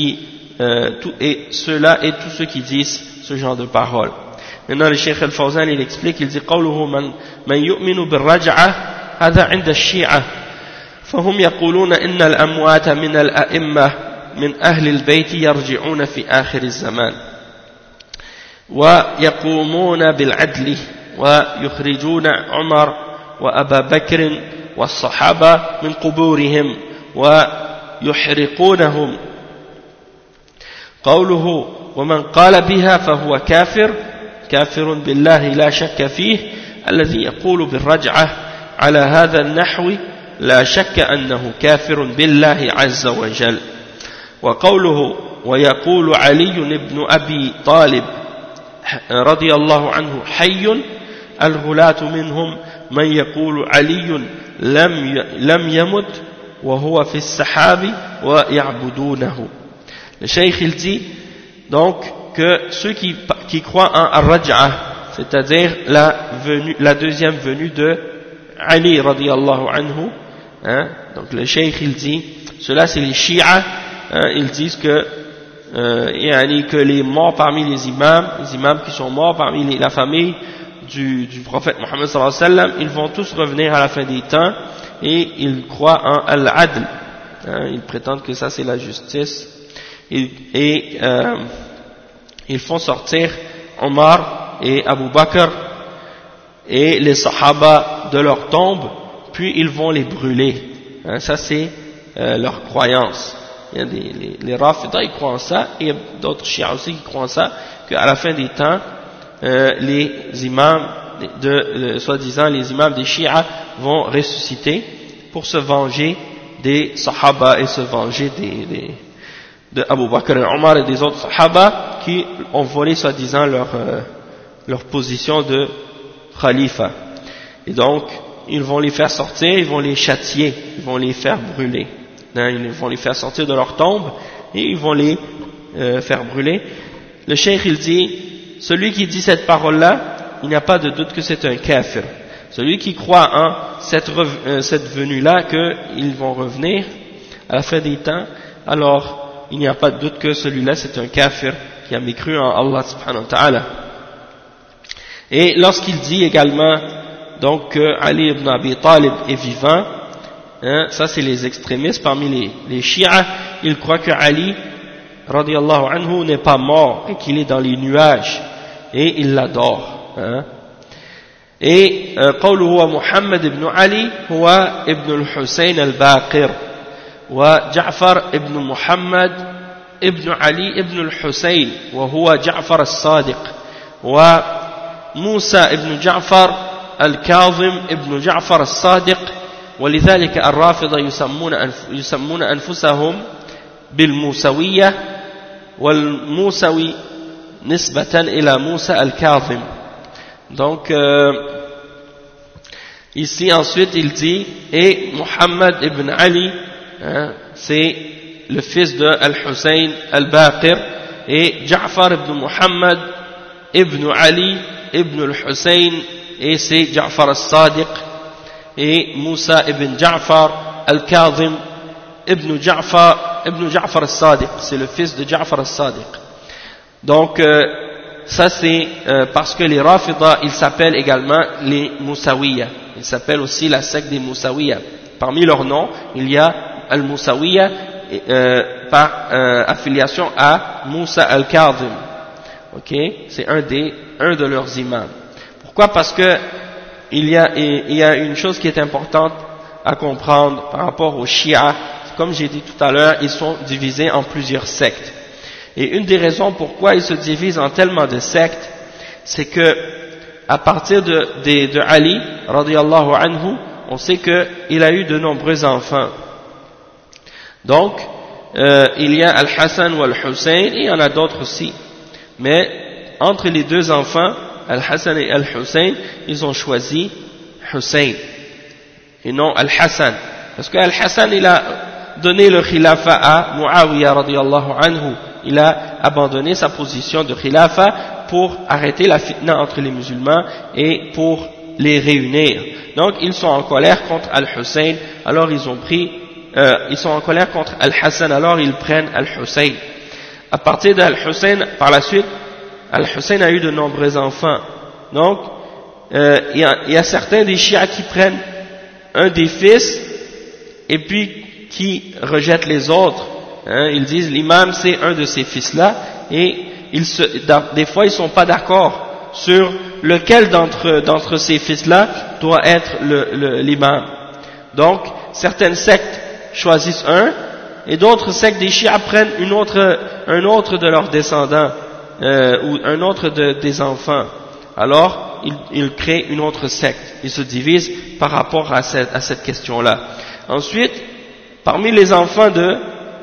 ceux-là et tous ceux qui disent ce genre de paroles. Maintenant le Cheikh Al-Fawzan il explique, il dit قوله من يؤمن بالرجعة هذا عند الشيعة فهم يقولون إن الأموات من الأئمة من أهل البيت يرجعون في آخر الزمان ويقومون بالعدل ويخرجون عمر وأبا بكر والصحابة من قبورهم ويحرقونهم. قوله ومن قال بها فهو كافر بالله لا شك فيه الذي يقول بالرجعة على هذا النحو لا شك أنه كافر بالله عز وجل. وقوله ويقول علي بن أبي طالب رضي الله عنه حي الغلاة منهم من يقول علي لم يمت وهو في السحاب ويعبدونه. Le cheikh il dit donc que ceux qui croient en Ar-Raj'ah, c'est-à-dire la deuxième venue de Ali radiyallahu anhu, hein, donc le cheikh il dit, cela c'est les Shia, hein, ils disent que les morts parmi les imams qui sont morts parmi la famille du prophète Mohammed sallallahu alayhi wa sallam, ils vont tous revenir à la fin des temps et ils croient en Al-Adl, hein, ils prétendent que ça c'est la justice et ils font sortir Omar et Abu Bakr et les Sahaba de leur tombe, puis ils vont les brûler, hein, ça c'est leur croyance. Il y a les Rafida ils croient en ça, et il y a d'autres Shia aussi qui croient en ça, qu'à la fin des temps les imams soi-disant les imams des Shia vont ressusciter pour se venger des Sahaba et se venger de Abu Bakr et Omar et des autres Sahaba qui ont volé soi-disant leur position de Khalifa. Et donc ils vont les faire sortir, ils vont les châtier, ils vont les faire brûler, hein, ils vont les faire sortir de leur tombe et ils vont les faire brûler. Le cheikh il dit, celui qui dit cette parole-là, il n'y a pas de doute que c'est un kafir. Celui qui croit en cette venue-là, qu'ils vont revenir à la fin des temps, alors il n'y a pas de doute que celui-là c'est un kafir qui a mécru en Allah subhanahu wa ta'ala. Et lorsqu'il dit également donc que Ali ibn Abi Talib est vivant, hein, ça c'est les extrémistes parmi les Shia, ils croient que Ali radiyallahu anhu n'est pas mort et qu'il est dans les nuages et il l'adore, hein. Et قوله محمد بن علي هو ابن الحسين الباقر وجعفر ابن محمد ابن علي ابن الحسين وهو جعفر الصادق وموسى ابن جعفر الكاظم ابن جعفر الصادق ولذلك الرافضة يسمون أنفسهم بالموسوية والموسوي نسبة إلى موسى الكاظم. Donc ici ensuite il dit et Muhammad ibn Ali, hein, c'est le fils de Al-Hussein Al-Baqir, et Ja'far ibn Muhammad ibn Ali ibn Al-Hussein, et c'est Ja'far Al-Sadiq, et Moussa ibn Ja'far Al-Kazim ibn Ja'far Al-Sadiq, c'est le fils de Ja'far Al-Sadiq. Donc ça c'est parce que les Rafida ils s'appellent également les Moussawiya, ils s'appellent aussi la secte des Moussawiya. Parmi leurs noms il y a Al-Moussawiya par affiliation à Moussa Al-Kazim, ok, c'est un de leurs imams. Pourquoi? Parce que il y a une chose qui est importante à comprendre par rapport aux Shia. Comme j'ai dit tout à l'heure, ils sont divisés en plusieurs sectes. Et une des raisons pourquoi ils se divisent en tellement de sectes, c'est que à partir de Ali, radiyallahu anhu, on sait qu'il a eu de nombreux enfants. Donc, il y a Al-Hassan ou Al-Hussein, et il y en a d'autres aussi. Mais, entre les deux enfants, Al-Hassan et Al-Hussein, ils ont choisi Hussein, et non Al-Hassan. Parce que Al-Hassan, il a donné le khilafa à Muawiyah, radiyallahu anhu. Il a abandonné sa position de khilafa pour arrêter la fitna entre les musulmans et pour les réunir. Donc ils sont en colère contre Al-Hussein, alors ils sont en colère contre Al-Hassan, alors ils prennent Al-Hussein. À partir d'Al-Hussein, par la suite, Al-Hussein a eu de nombreux enfants. Donc il y a certains des chiites qui prennent un des fils et puis qui rejettent les autres. Hein, ils disent l'imam c'est un de ces fils-là, et des fois ils ne sont pas d'accord sur lequel d'entre ces fils-là doit être l'imam. Donc certaines sectes choisissent un, et d'autres sectes des chiites prennent un autre de leurs descendants, ou un autre des enfants. Alors ils créent une autre secte, ils se divisent par rapport à cette question-là. Ensuite, parmi les enfants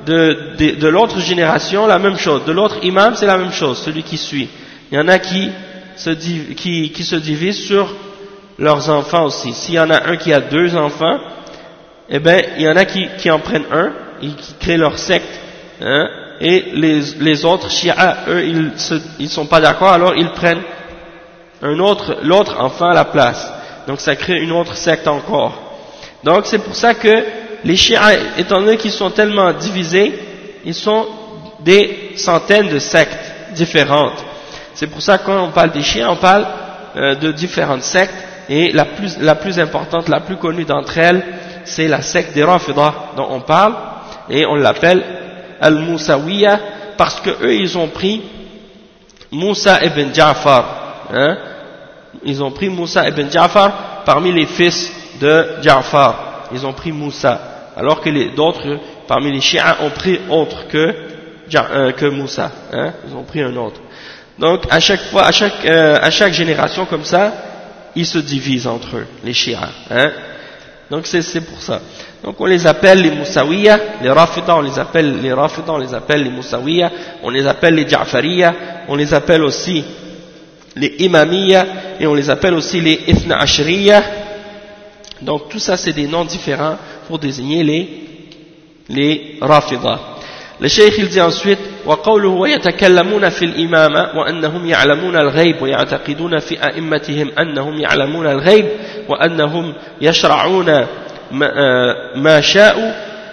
de l'autre génération, la même chose. De l'autre imam, c'est la même chose, celui qui suit. Il y en a qui se divisent sur leurs enfants aussi. S'il y en a un qui a 2 enfants, eh ben, il y en a qui en prennent un, et qui créent leur secte, hein, et les autres Shia, eux, ils sont pas d'accord, alors ils prennent l'autre enfant à la place. Donc ça crée une autre secte encore. Donc c'est pour ça que les Shia, étant donné qu'ils sont tellement divisés, ils sont des centaines de sectes différentes. C'est pour ça que quand on parle des Shia, on parle de différentes sectes, et la plus importante, la plus connue d'entre elles, c'est la secte des Rafidah dont on parle, et on l'appelle Al-Moussawiya, parce que eux ils ont pris Moussa ibn Ja'far, hein? Ils ont pris Moussa ibn Ja'far parmi les fils de Ja'far, ils ont pris Moussa, alors que d'autres parmi les Shia ont pris autre que Moussa, hein? Ils ont pris un autre. Donc à chaque fois, à chaque génération comme ça, ils se divisent entre eux, les Shia, hein? Donc c'est pour ça. Donc on les appelle les Moussawiya, les Rafidah, on les appelle les Moussawiya, on les appelle les Ja'fariya, on les appelle aussi les Imamiya, et on les appelle aussi les Ithna Ashriya. Donc tout ça c'est des noms différents pour désigner les Rafidah. Le Cheikh il dit ensuite وقوله ويتكلمون في الإمامة وأنهم يعلمون الغيب ويعتقدون في أئمتهم أنهم يعلمون الغيب وأنهم يشرعون ما شاءوا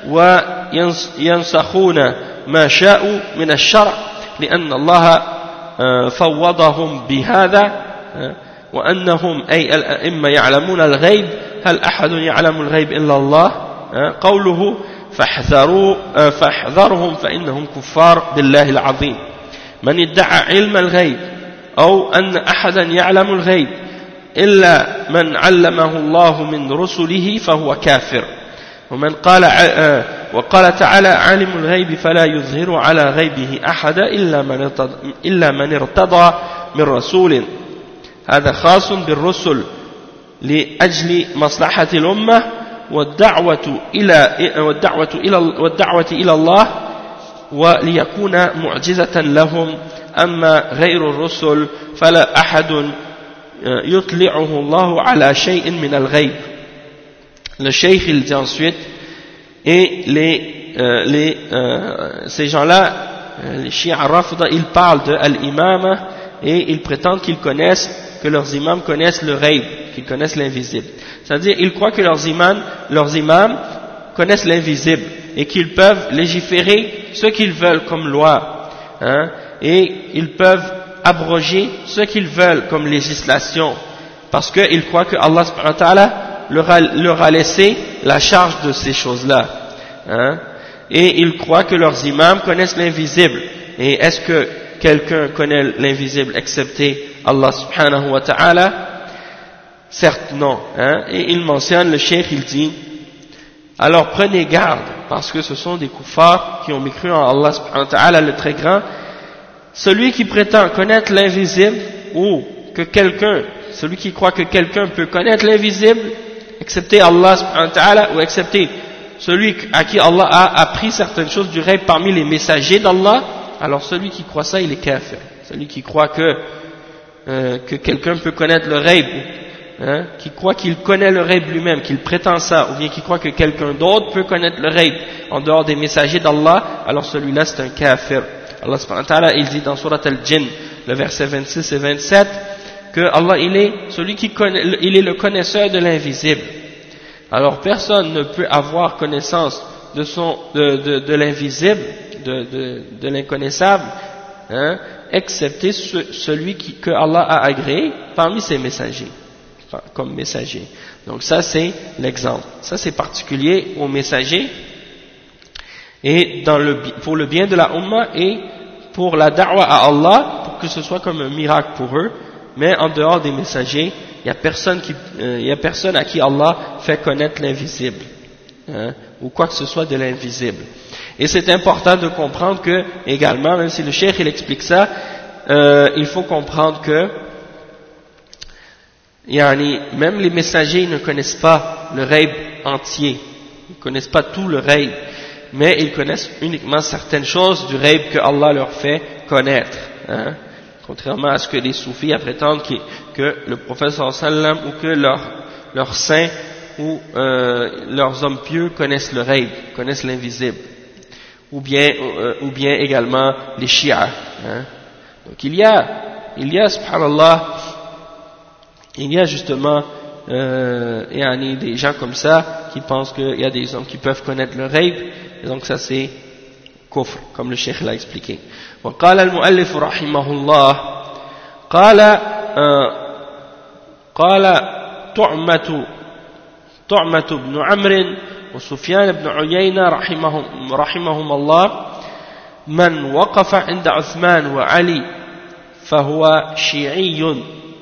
وينسخون ما شاءوا من الشرع لأن الله فوضهم بهذا وأنهم أي الأئمة يعلمون الغيب هل أحد يعلم الغيب إلا الله قوله فاحذرهم فإنهم كفار بالله العظيم من ادعى علم الغيب أو أن أحدا يعلم الغيب إلا من علمه الله من رسله فهو كافر وقال تعالى عالم الغيب فلا يظهر على غيبه أحدا إلا من ارتضى من رسول هذا خاص بالرسل لأجل مصلحة الأمة والدعوة إلى الله وليكون معجزة لهم أما غير الرسل فلا أحد يطلعه الله على شيء من الغيب. Le Cheikh il dit ensuite, et ces gens-là, les Shia Rafida, ils parlent de al-imama et ils prétendent que leurs imams connaissent le ghaib, qu'ils connaissent l'invisible. C'est-à-dire, ils croient que leurs imams connaissent l'invisible et qu'ils peuvent légiférer ce qu'ils veulent comme loi, hein, et ils peuvent abroger ce qu'ils veulent comme législation, parce qu'ils croient que Allah subhanahu wa ta'ala leur a laissé la charge de ces choses-là, hein, et ils croient que leurs imams connaissent l'invisible. Et est-ce que quelqu'un connaît l'invisible excepté Allah subhanahu wa ta'ala? Certes non, hein? Et il mentionne, le cheikh il dit, alors prenez garde, parce que ce sont des kuffars qui ont mécru en Allah subhanahu wa ta'ala le très grand. Celui qui prétend connaître l'invisible, ou que celui qui croit que quelqu'un peut connaître l'invisible, excepté Allah subhanahu wa ta'ala, ou excepté celui à qui Allah a appris certaines choses du ghaib parmi les messagers d'Allah, alors celui qui croit ça, il est kafir. Celui qui croit que quelqu'un peut connaître le ghaib, hein, qui croit qu'il connaît le ghaib lui-même, qu'il prétend ça, ou bien qui croit que quelqu'un d'autre peut connaître le ghaib en dehors des messagers d'Allah, alors celui-là c'est un kafir. Allah subhanahu wa ta'ala, il dit dans Surat Al-Jinn, le verset 26 et 27, que Allah il est le connaisseur de l'invisible. Alors personne ne peut avoir connaissance de l'invisible, de l'inconnaissable, hein, excepté celui que Allah a agréé parmi ses messagers, comme messager. Donc ça c'est l'exemple. Ça c'est particulier aux messagers, et pour le bien de la Ummah et pour la da'wa à Allah, pour que ce soit comme un miracle pour eux. Mais en dehors des messagers, il n'y a personne à qui Allah fait connaître l'invisible, hein, ou quoi que ce soit de l'invisible. Et c'est important de comprendre que, également, même si le cheikh il explique ça, il faut comprendre que même les messagers ne connaissent pas le ghaib entier, ils ne connaissent pas tout le ghaib. mais ils connaissent uniquement certaines choses du ghaib que Allah leur fait connaître, hein. Contrairement à ce que les soufis prétendent que le prophète sallallahu alayhi wa sallam ou que leurs saints ou leurs hommes pieux connaissent le ghaib, connaissent l'invisible, ou bien également les chiites, hein. Donc il y a subhanallah, il y a justement des gens comme ça qui pensent qu'il y a des hommes qui peuvent connaître le ghaib, et donc ça c'est kufr, comme le cheikh l'a expliqué. وقال المؤلف رحمه الله قال طعمة بن عمرو وسفيان بن عيينة رحمهم الله من وقف عند عثمان وعلي فهو شيعي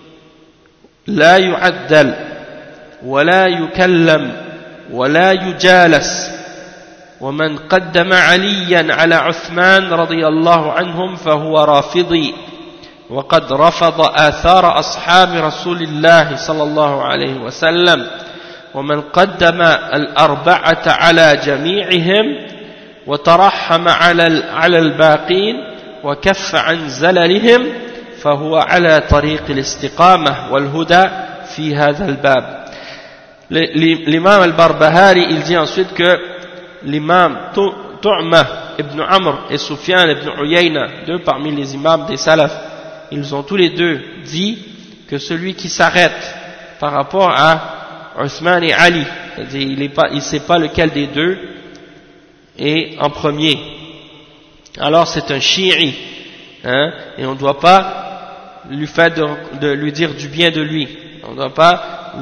لا يعدل ولا يكلم ولا يجالس ومن قدم عليا على عثمان رضي الله عنهم فهو رافضي وقد رفض آثار أصحاب رسول الله صلى الله عليه وسلم ومن قدم الأربعة على جميعهم وترحم على الباقين وكف عن زللهم فهو على طريق الاستقامة والهدى في هذا الباب. L'imam al-Barbahari, il dit ensuite que l'imam Tu'mah ibn Amr et Sufyan ibn Uyayna, deux parmi les imams des salaf, ils ont tous les deux dit que celui qui s'arrête par rapport à Uthman et Ali, c'est-à-dire il ne sait pas lequel des deux est en premier, alors c'est un chi'i, hein, et on ne doit pas lui faire de lui dire du bien de lui, on ne doit pas on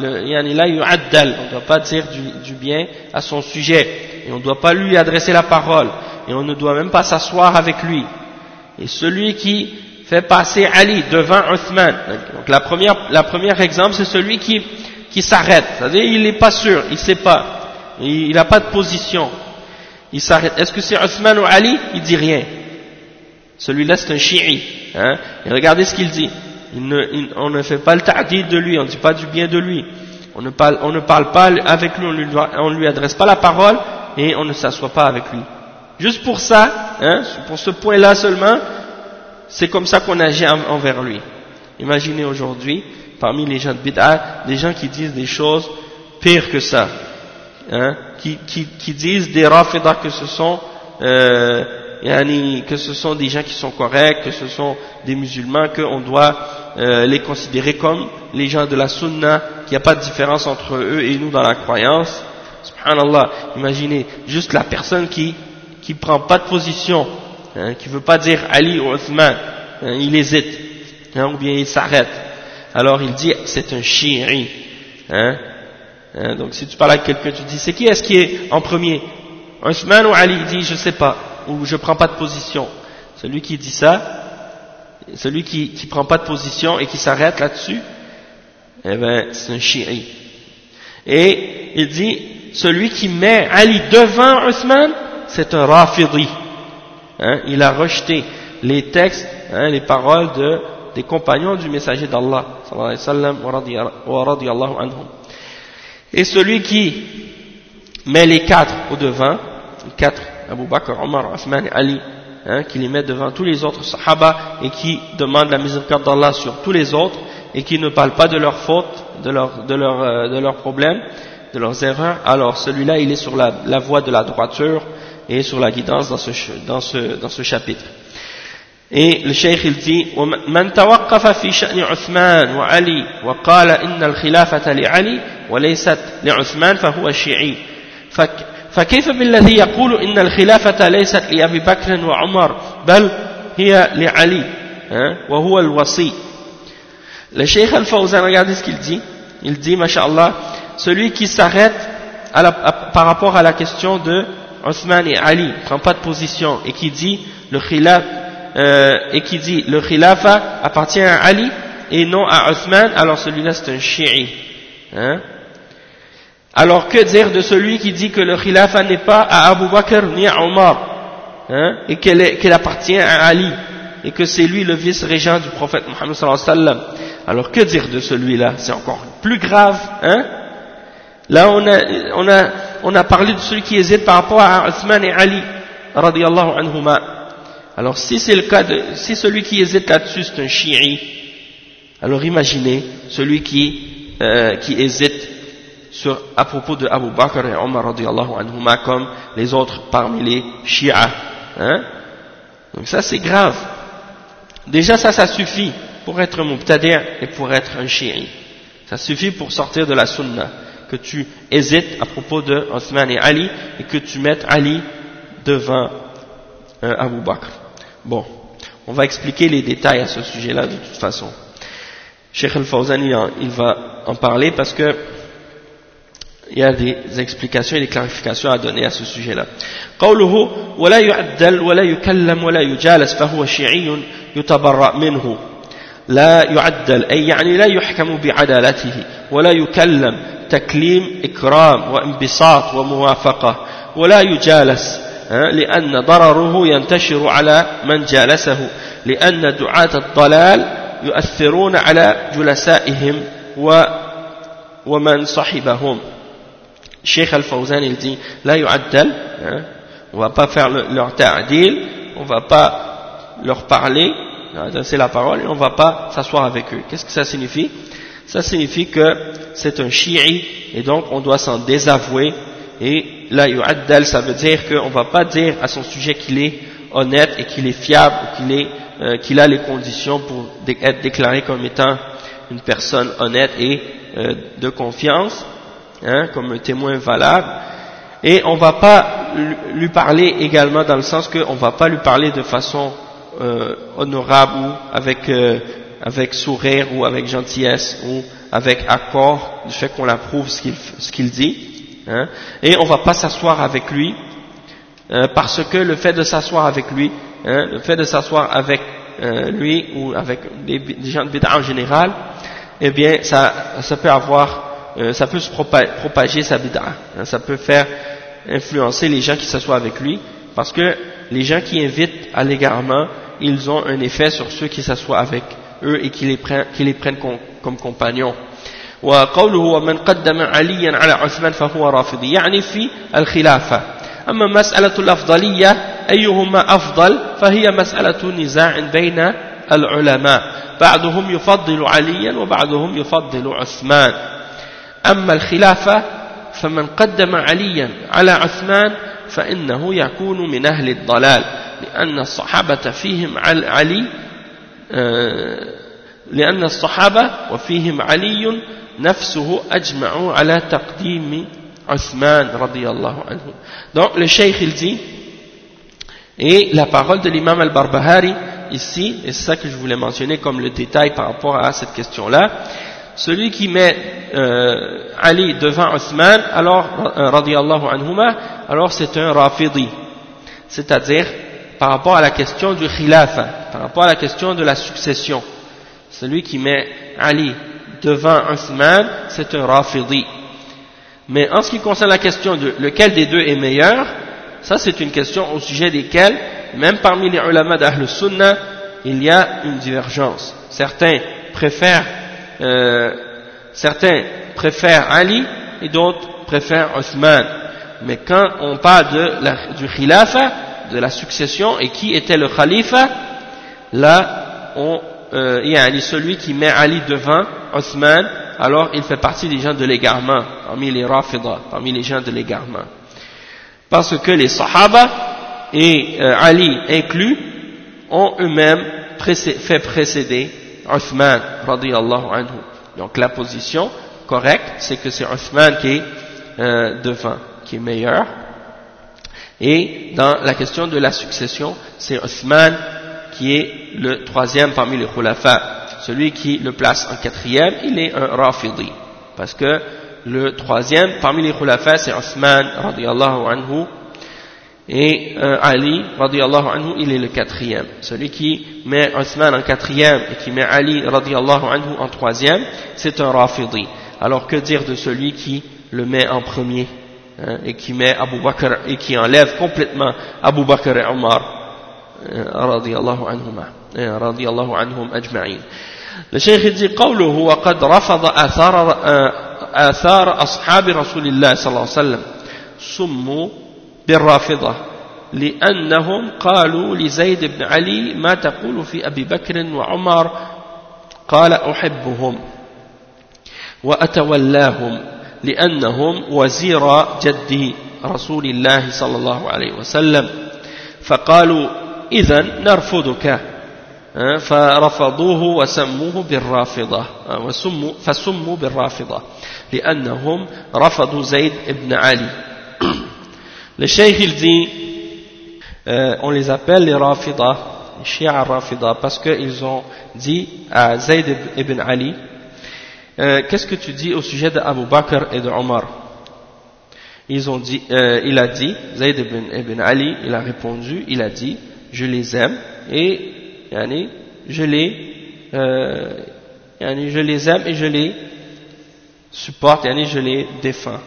ne doit pas dire du bien à son sujet, et on ne doit pas lui adresser la parole, et on ne doit même pas s'asseoir avec lui. Et celui qui fait passer Ali devant Uthman, donc la première exemple, c'est celui qui s'arrête, c'est-à-dire il n'est pas sûr, il ne sait pas, il n'a pas de position, il s'arrête. Est-ce que c'est Uthman ou Ali? Il dit rien. Celui-là c'est un chi'i, hein? Et regardez ce qu'il dit. On ne fait pas le ta'did de lui, on ne dit pas du bien de lui, on ne parle pas avec lui, on ne lui adresse pas la parole, et on ne s'assoit pas avec lui. Juste pour ça, hein, pour ce point-là seulement, c'est comme ça qu'on agit envers lui. Imaginez aujourd'hui, parmi les gens de bid'a, des gens qui disent des choses pires que ça, hein, qui disent des rafidah que ce sont des gens qui sont corrects, que ce sont des musulmans, qu'on doit les considérer comme les gens de la sunna, qu'il n'y a pas de différence entre eux et nous dans la croyance. Subhanallah, imaginez juste la personne qui prend pas de position, hein, qui veut pas dire Ali ou Uthman, hein, il hésite, hein, ou bien il s'arrête. Alors il dit c'est un chi'i, hein. Donc si tu parles avec quelqu'un, tu dis c'est qui est-ce qui est en premier, Uthman ou Ali? Il dit je sais pas, ou je prends pas de position. Celui qui dit ça, celui qui prend pas de position et qui s'arrête là-dessus, eh ben c'est un chi'i. Et il dit celui qui met Ali devant Uthman, c'est un rafidi, hein, il a rejeté les textes, hein, les paroles des compagnons du messager d'Allah sallallahu alayhi wa sallam wa radiyallahu anhum. Et celui qui met les quatre au devant, les quatre, Abu Bakr, Omar, Uthman et Ali, hein, qui les met devant tous les autres sahaba et qui demande la miséricorde d'Allah sur tous les autres et qui ne parle pas de leurs fautes, de leurs problèmes, de leurs erreurs, alors celui-là il est sur la voie de la droiture et sur la guidance dans ce chapitre. Et le cheikh il dit من توقف في شأن عثمان وعلي وقال إن الخلافة لعلي وليست لعثمان فهو شيعي فكيف بالذي يقول إن الخلافة ليست لأبي بكر وعمر بل هي لعلي وهو الوصي. Le cheikh Al-Fawzan, regardez ce qu'il dit. Il dit, masha'Allah, celui qui s'arrête par rapport à la question de Uthman et Ali, prend pas de position et qui dit le khilafa appartient à Ali et non à Uthman, alors celui-là c'est un chi'i, hein? Alors que dire de celui qui dit que le khilafa n'est pas à Abu Bakr ni à Omar, hein? Et qu'elle appartient à Ali et que c'est lui le vice-régent du prophète Muhammad sallallahu alayhi wa sallam? Alors que dire de celui-là? C'est encore plus grave, hein? Là on a on a parlé de celui qui hésite par rapport à Uthman et Ali, radiyallahu anhuma. Alors si c'est le cas si celui qui hésite là-dessus c'est un chi'i, alors imaginez celui qui hésite à propos de Abu Bakr et Omar radiyallahu anhuma comme les autres parmi les chiites, hein? Donc ça c'est grave. Déjà ça suffit pour être un mubtadi' et pour être un chi'i. Ça suffit pour sortir de la sunna, que tu hésites à propos de Othman et Ali et que tu mettes Ali devant Abu Bakr. Bon, on va expliquer les détails à ce sujet-là de toute façon. Cheikh Al-Fawzan il va en parler parce que il y a des explications et des clarifications à donner à ce sujet-là. قوله ولا يعدل ولا يكلم ولا يجالس فهو شيعي يتبرأ منه. لا يعدل أي يعني لا يحكم بعدالته ولا يكلم تكليم إكرام وانبساط وموافقة ولا يجالس لأن ضرره ينتشر على من جالسه لأن دعاة الضلال يؤثرون على جلسائهم ومن صحبهم. Cheikh Al-Fawzan il dit la yu'addal, on va pas faire leur ta'dil, on va pas leur parler, adresser la parole et on va pas s'asseoir avec eux. Qu'est-ce que ça signifie? Ça signifie que c'est un chi'i et donc on doit s'en désavouer. Et la yu'addal, ça veut dire qu'on va pas dire à son sujet qu'il est honnête et qu'il est fiable ou qu'il a les conditions pour être déclaré comme étant une personne honnête et de confiance, comme un témoin valable. Et on va pas lui parler également dans le sens qu'on va pas lui parler de façon honorable ou avec sourire ou avec gentillesse ou avec accord du fait qu'on approuve ce qu'il dit. Et on va pas s'asseoir avec lui parce que le fait de s'asseoir avec lui, le fait de s'asseoir avec lui ou avec des gens de bid'a en général, eh bien ça peut avoir, ça peut se propager sa bid'a, ça peut faire influencer les gens qui s'assoient avec lui, parce que les gens qui invitent à l'égarement, ils ont un effet sur ceux qui s'assoient avec eux et qui les prennent comme compagnons. وقوله ومن قدم عليا على عثمان فهو رافضي يعني في الخلافة. أما مسألة الأفضلية أيهما أفضل فهي مسألة نزاع بين العلماء بعضهم يفضل عليا وبعضهم يفضل عثمان. أما الخلافة فمن قدم عليا على عثمان فإنه يكون من أهل الضلال لأن الصحابة فيهم علي لأن الصحابة وفيهم علي نفسه أجمعوا على تقديم عثمان رضي الله عنه. Donc le cheikh il dit, et la parole de l'imam al-Barbahari ici, et c'est ça que je voulais mentionner comme le détail par rapport à cette question-là, celui qui met Ali devant Uthman, alors radiyallahu anhuma, alors c'est un rafidi, c'est-à-dire par rapport à la question du khilafa, par rapport à la question de la succession. Celui qui met Ali devant Uthman, c'est un rafidi. Mais en ce qui concerne la question de lequel des deux est meilleur, ça c'est une question au sujet desquelles, même parmi les ulama d'Ahl Sunnah, il y a une divergence. Certains préfèrent Ali et d'autres préfèrent Uthman. Mais quand on parle du khilafa, de la succession et qui était le khalifa, là il y a celui qui met Ali devant Uthman, alors il fait partie des gens de l'égarement, parmi les Rafida, parmi les gens de l'égarement. Parce que les Sahaba, et Ali inclus, ont eux-mêmes fait précéder Uthman, radiyallahu anhu. Donc la position correcte, c'est que c'est Uthman qui est devant, qui est meilleur. Et dans la question de la succession, c'est Uthman qui est le troisième parmi les khulafa. Celui qui le place en quatrième, il est un rafidi. Parce que le troisième parmi les khulafa, c'est Uthman radiyallahu anhu. Et Ali radiyallahu anhu, il est le quatrième. Celui qui met Uthman en quatrième et qui met Ali radiyallahu anhu en troisième, c'est un rafidi. Alors que dire de celui qui le met en premier et qui met Abu Bakr et qui enlève complètement Abu Bakr et Omar radiyallahu anhuma radiyallahu anhum ajma'in. Le cheikh dit قوله وقد رفض آثار أصحاب رسول الله صلى الله عليه وسلم سموا بالرافضة لأنهم قالوا لزيد بن علي ما تقول في أبي بكر وعمر قال أحبهم وأتولاهم لأنهم وزير جد رسول الله صلى الله عليه وسلم فقالوا إذن نرفضك فرفضوه وسموه بالرافضة فسموا بالرافضة لأنهم رفضوا زيد بن Ali. Le cheikh il dit on les appelle les Rafida, les Shia Rafida, parce qu'ils ont dit à Zayd ibn Ali qu'est-ce que tu dis au sujet d'Abu Bakr et de Omar? Ils ont dit, il a dit, Zayd ibn Ali, il a répondu, il a dit, je les aime et je les aime et je les supporte, je les défends.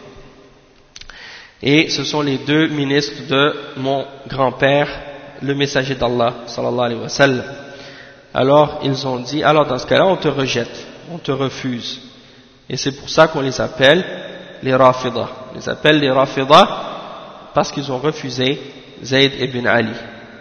Et ce sont les deux ministres de mon grand-père, le messager d'Allah, sallallahu alayhi wa sallam. Alors ils ont dit, alors dans ce cas-là, on te rejette, on te refuse. Et c'est pour ça qu'on les appelle les Rafida. On les appelle les Rafida parce qu'ils ont refusé Zayd ibn Ali.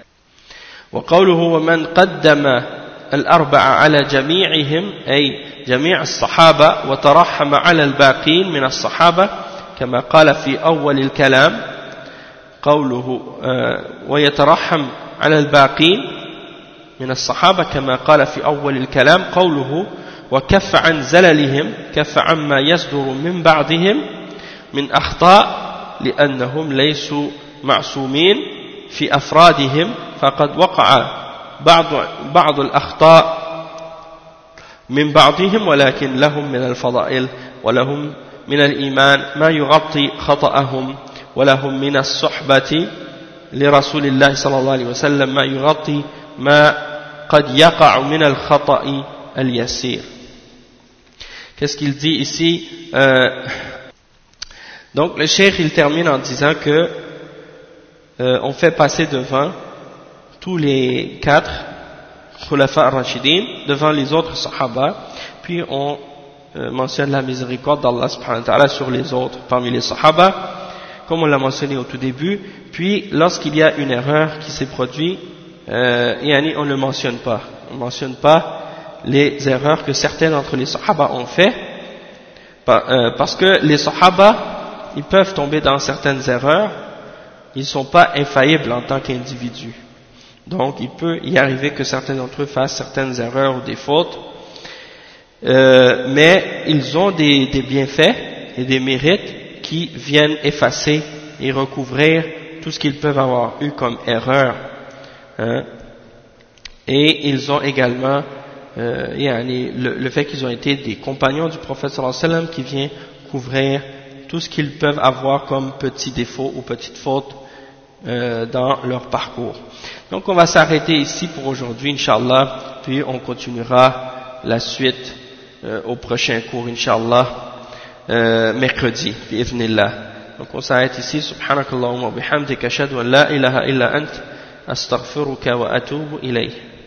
وقوله ومن قدم الأربعة على جميعهم أي جميع الصحابة وترحم على الباقين من الصحابة كما قال في أول الكلام قوله ويترحم على الباقين من الصحابة كما قال في أول الكلام قوله وكف عن زللهم كف عما يصدر من بعضهم من أخطاء لأنهم ليسوا معصومين في أفرادهم فقد وقع بعض الأخطاء من بعضهم ولكن لهم من الفضائل ولهم من الإيمان ما يغطي خطأهم ولهم من الصحبة لرسول الله صلى الله عليه وسلم ما يغطي ما قد يقع من الخطأ اليسير. Qu'est-ce qu'il dit ici? Donc le cheikh il termine en disant que on fait passer devant tous les 4 khulafa ar-rashidin, devant les autres sahaba, puis on mentionne la miséricorde d'Allah subhanahu wa ta'ala sur les autres parmi les sahaba, comme on l'a mentionné au tout début. Puis lorsqu'il y a une erreur qui s'est produite, on ne le mentionne pas. On ne mentionne pas les erreurs que certains d'entre les sahaba ont fait, parce que les sahaba, ils peuvent tomber dans certaines erreurs, ils ne sont pas infaillibles en tant qu'individus. Donc il peut y arriver que certains d'entre eux fassent certaines erreurs ou des fautes, mais ils ont des bienfaits et des mérites qui viennent effacer et recouvrir tout ce qu'ils peuvent avoir eu comme erreur. Et ils ont également le fait qu'ils ont été des compagnons du prophète sallallahu alayhi wa sallam qui vient couvrir tout ce qu'ils peuvent avoir comme petits défauts ou petites fautes dans leur parcours. Donc on va s'arrêter ici pour aujourd'hui, Inch'Allah, puis on continuera la suite au prochain cours, Inch'Allah, mercredi, bi'idhnillah. Donc on s'arrête ici, subhanakallahumma wa bihamdika ashhadu an la ilaha illa ant, astaghfiruka wa atubu ilayh.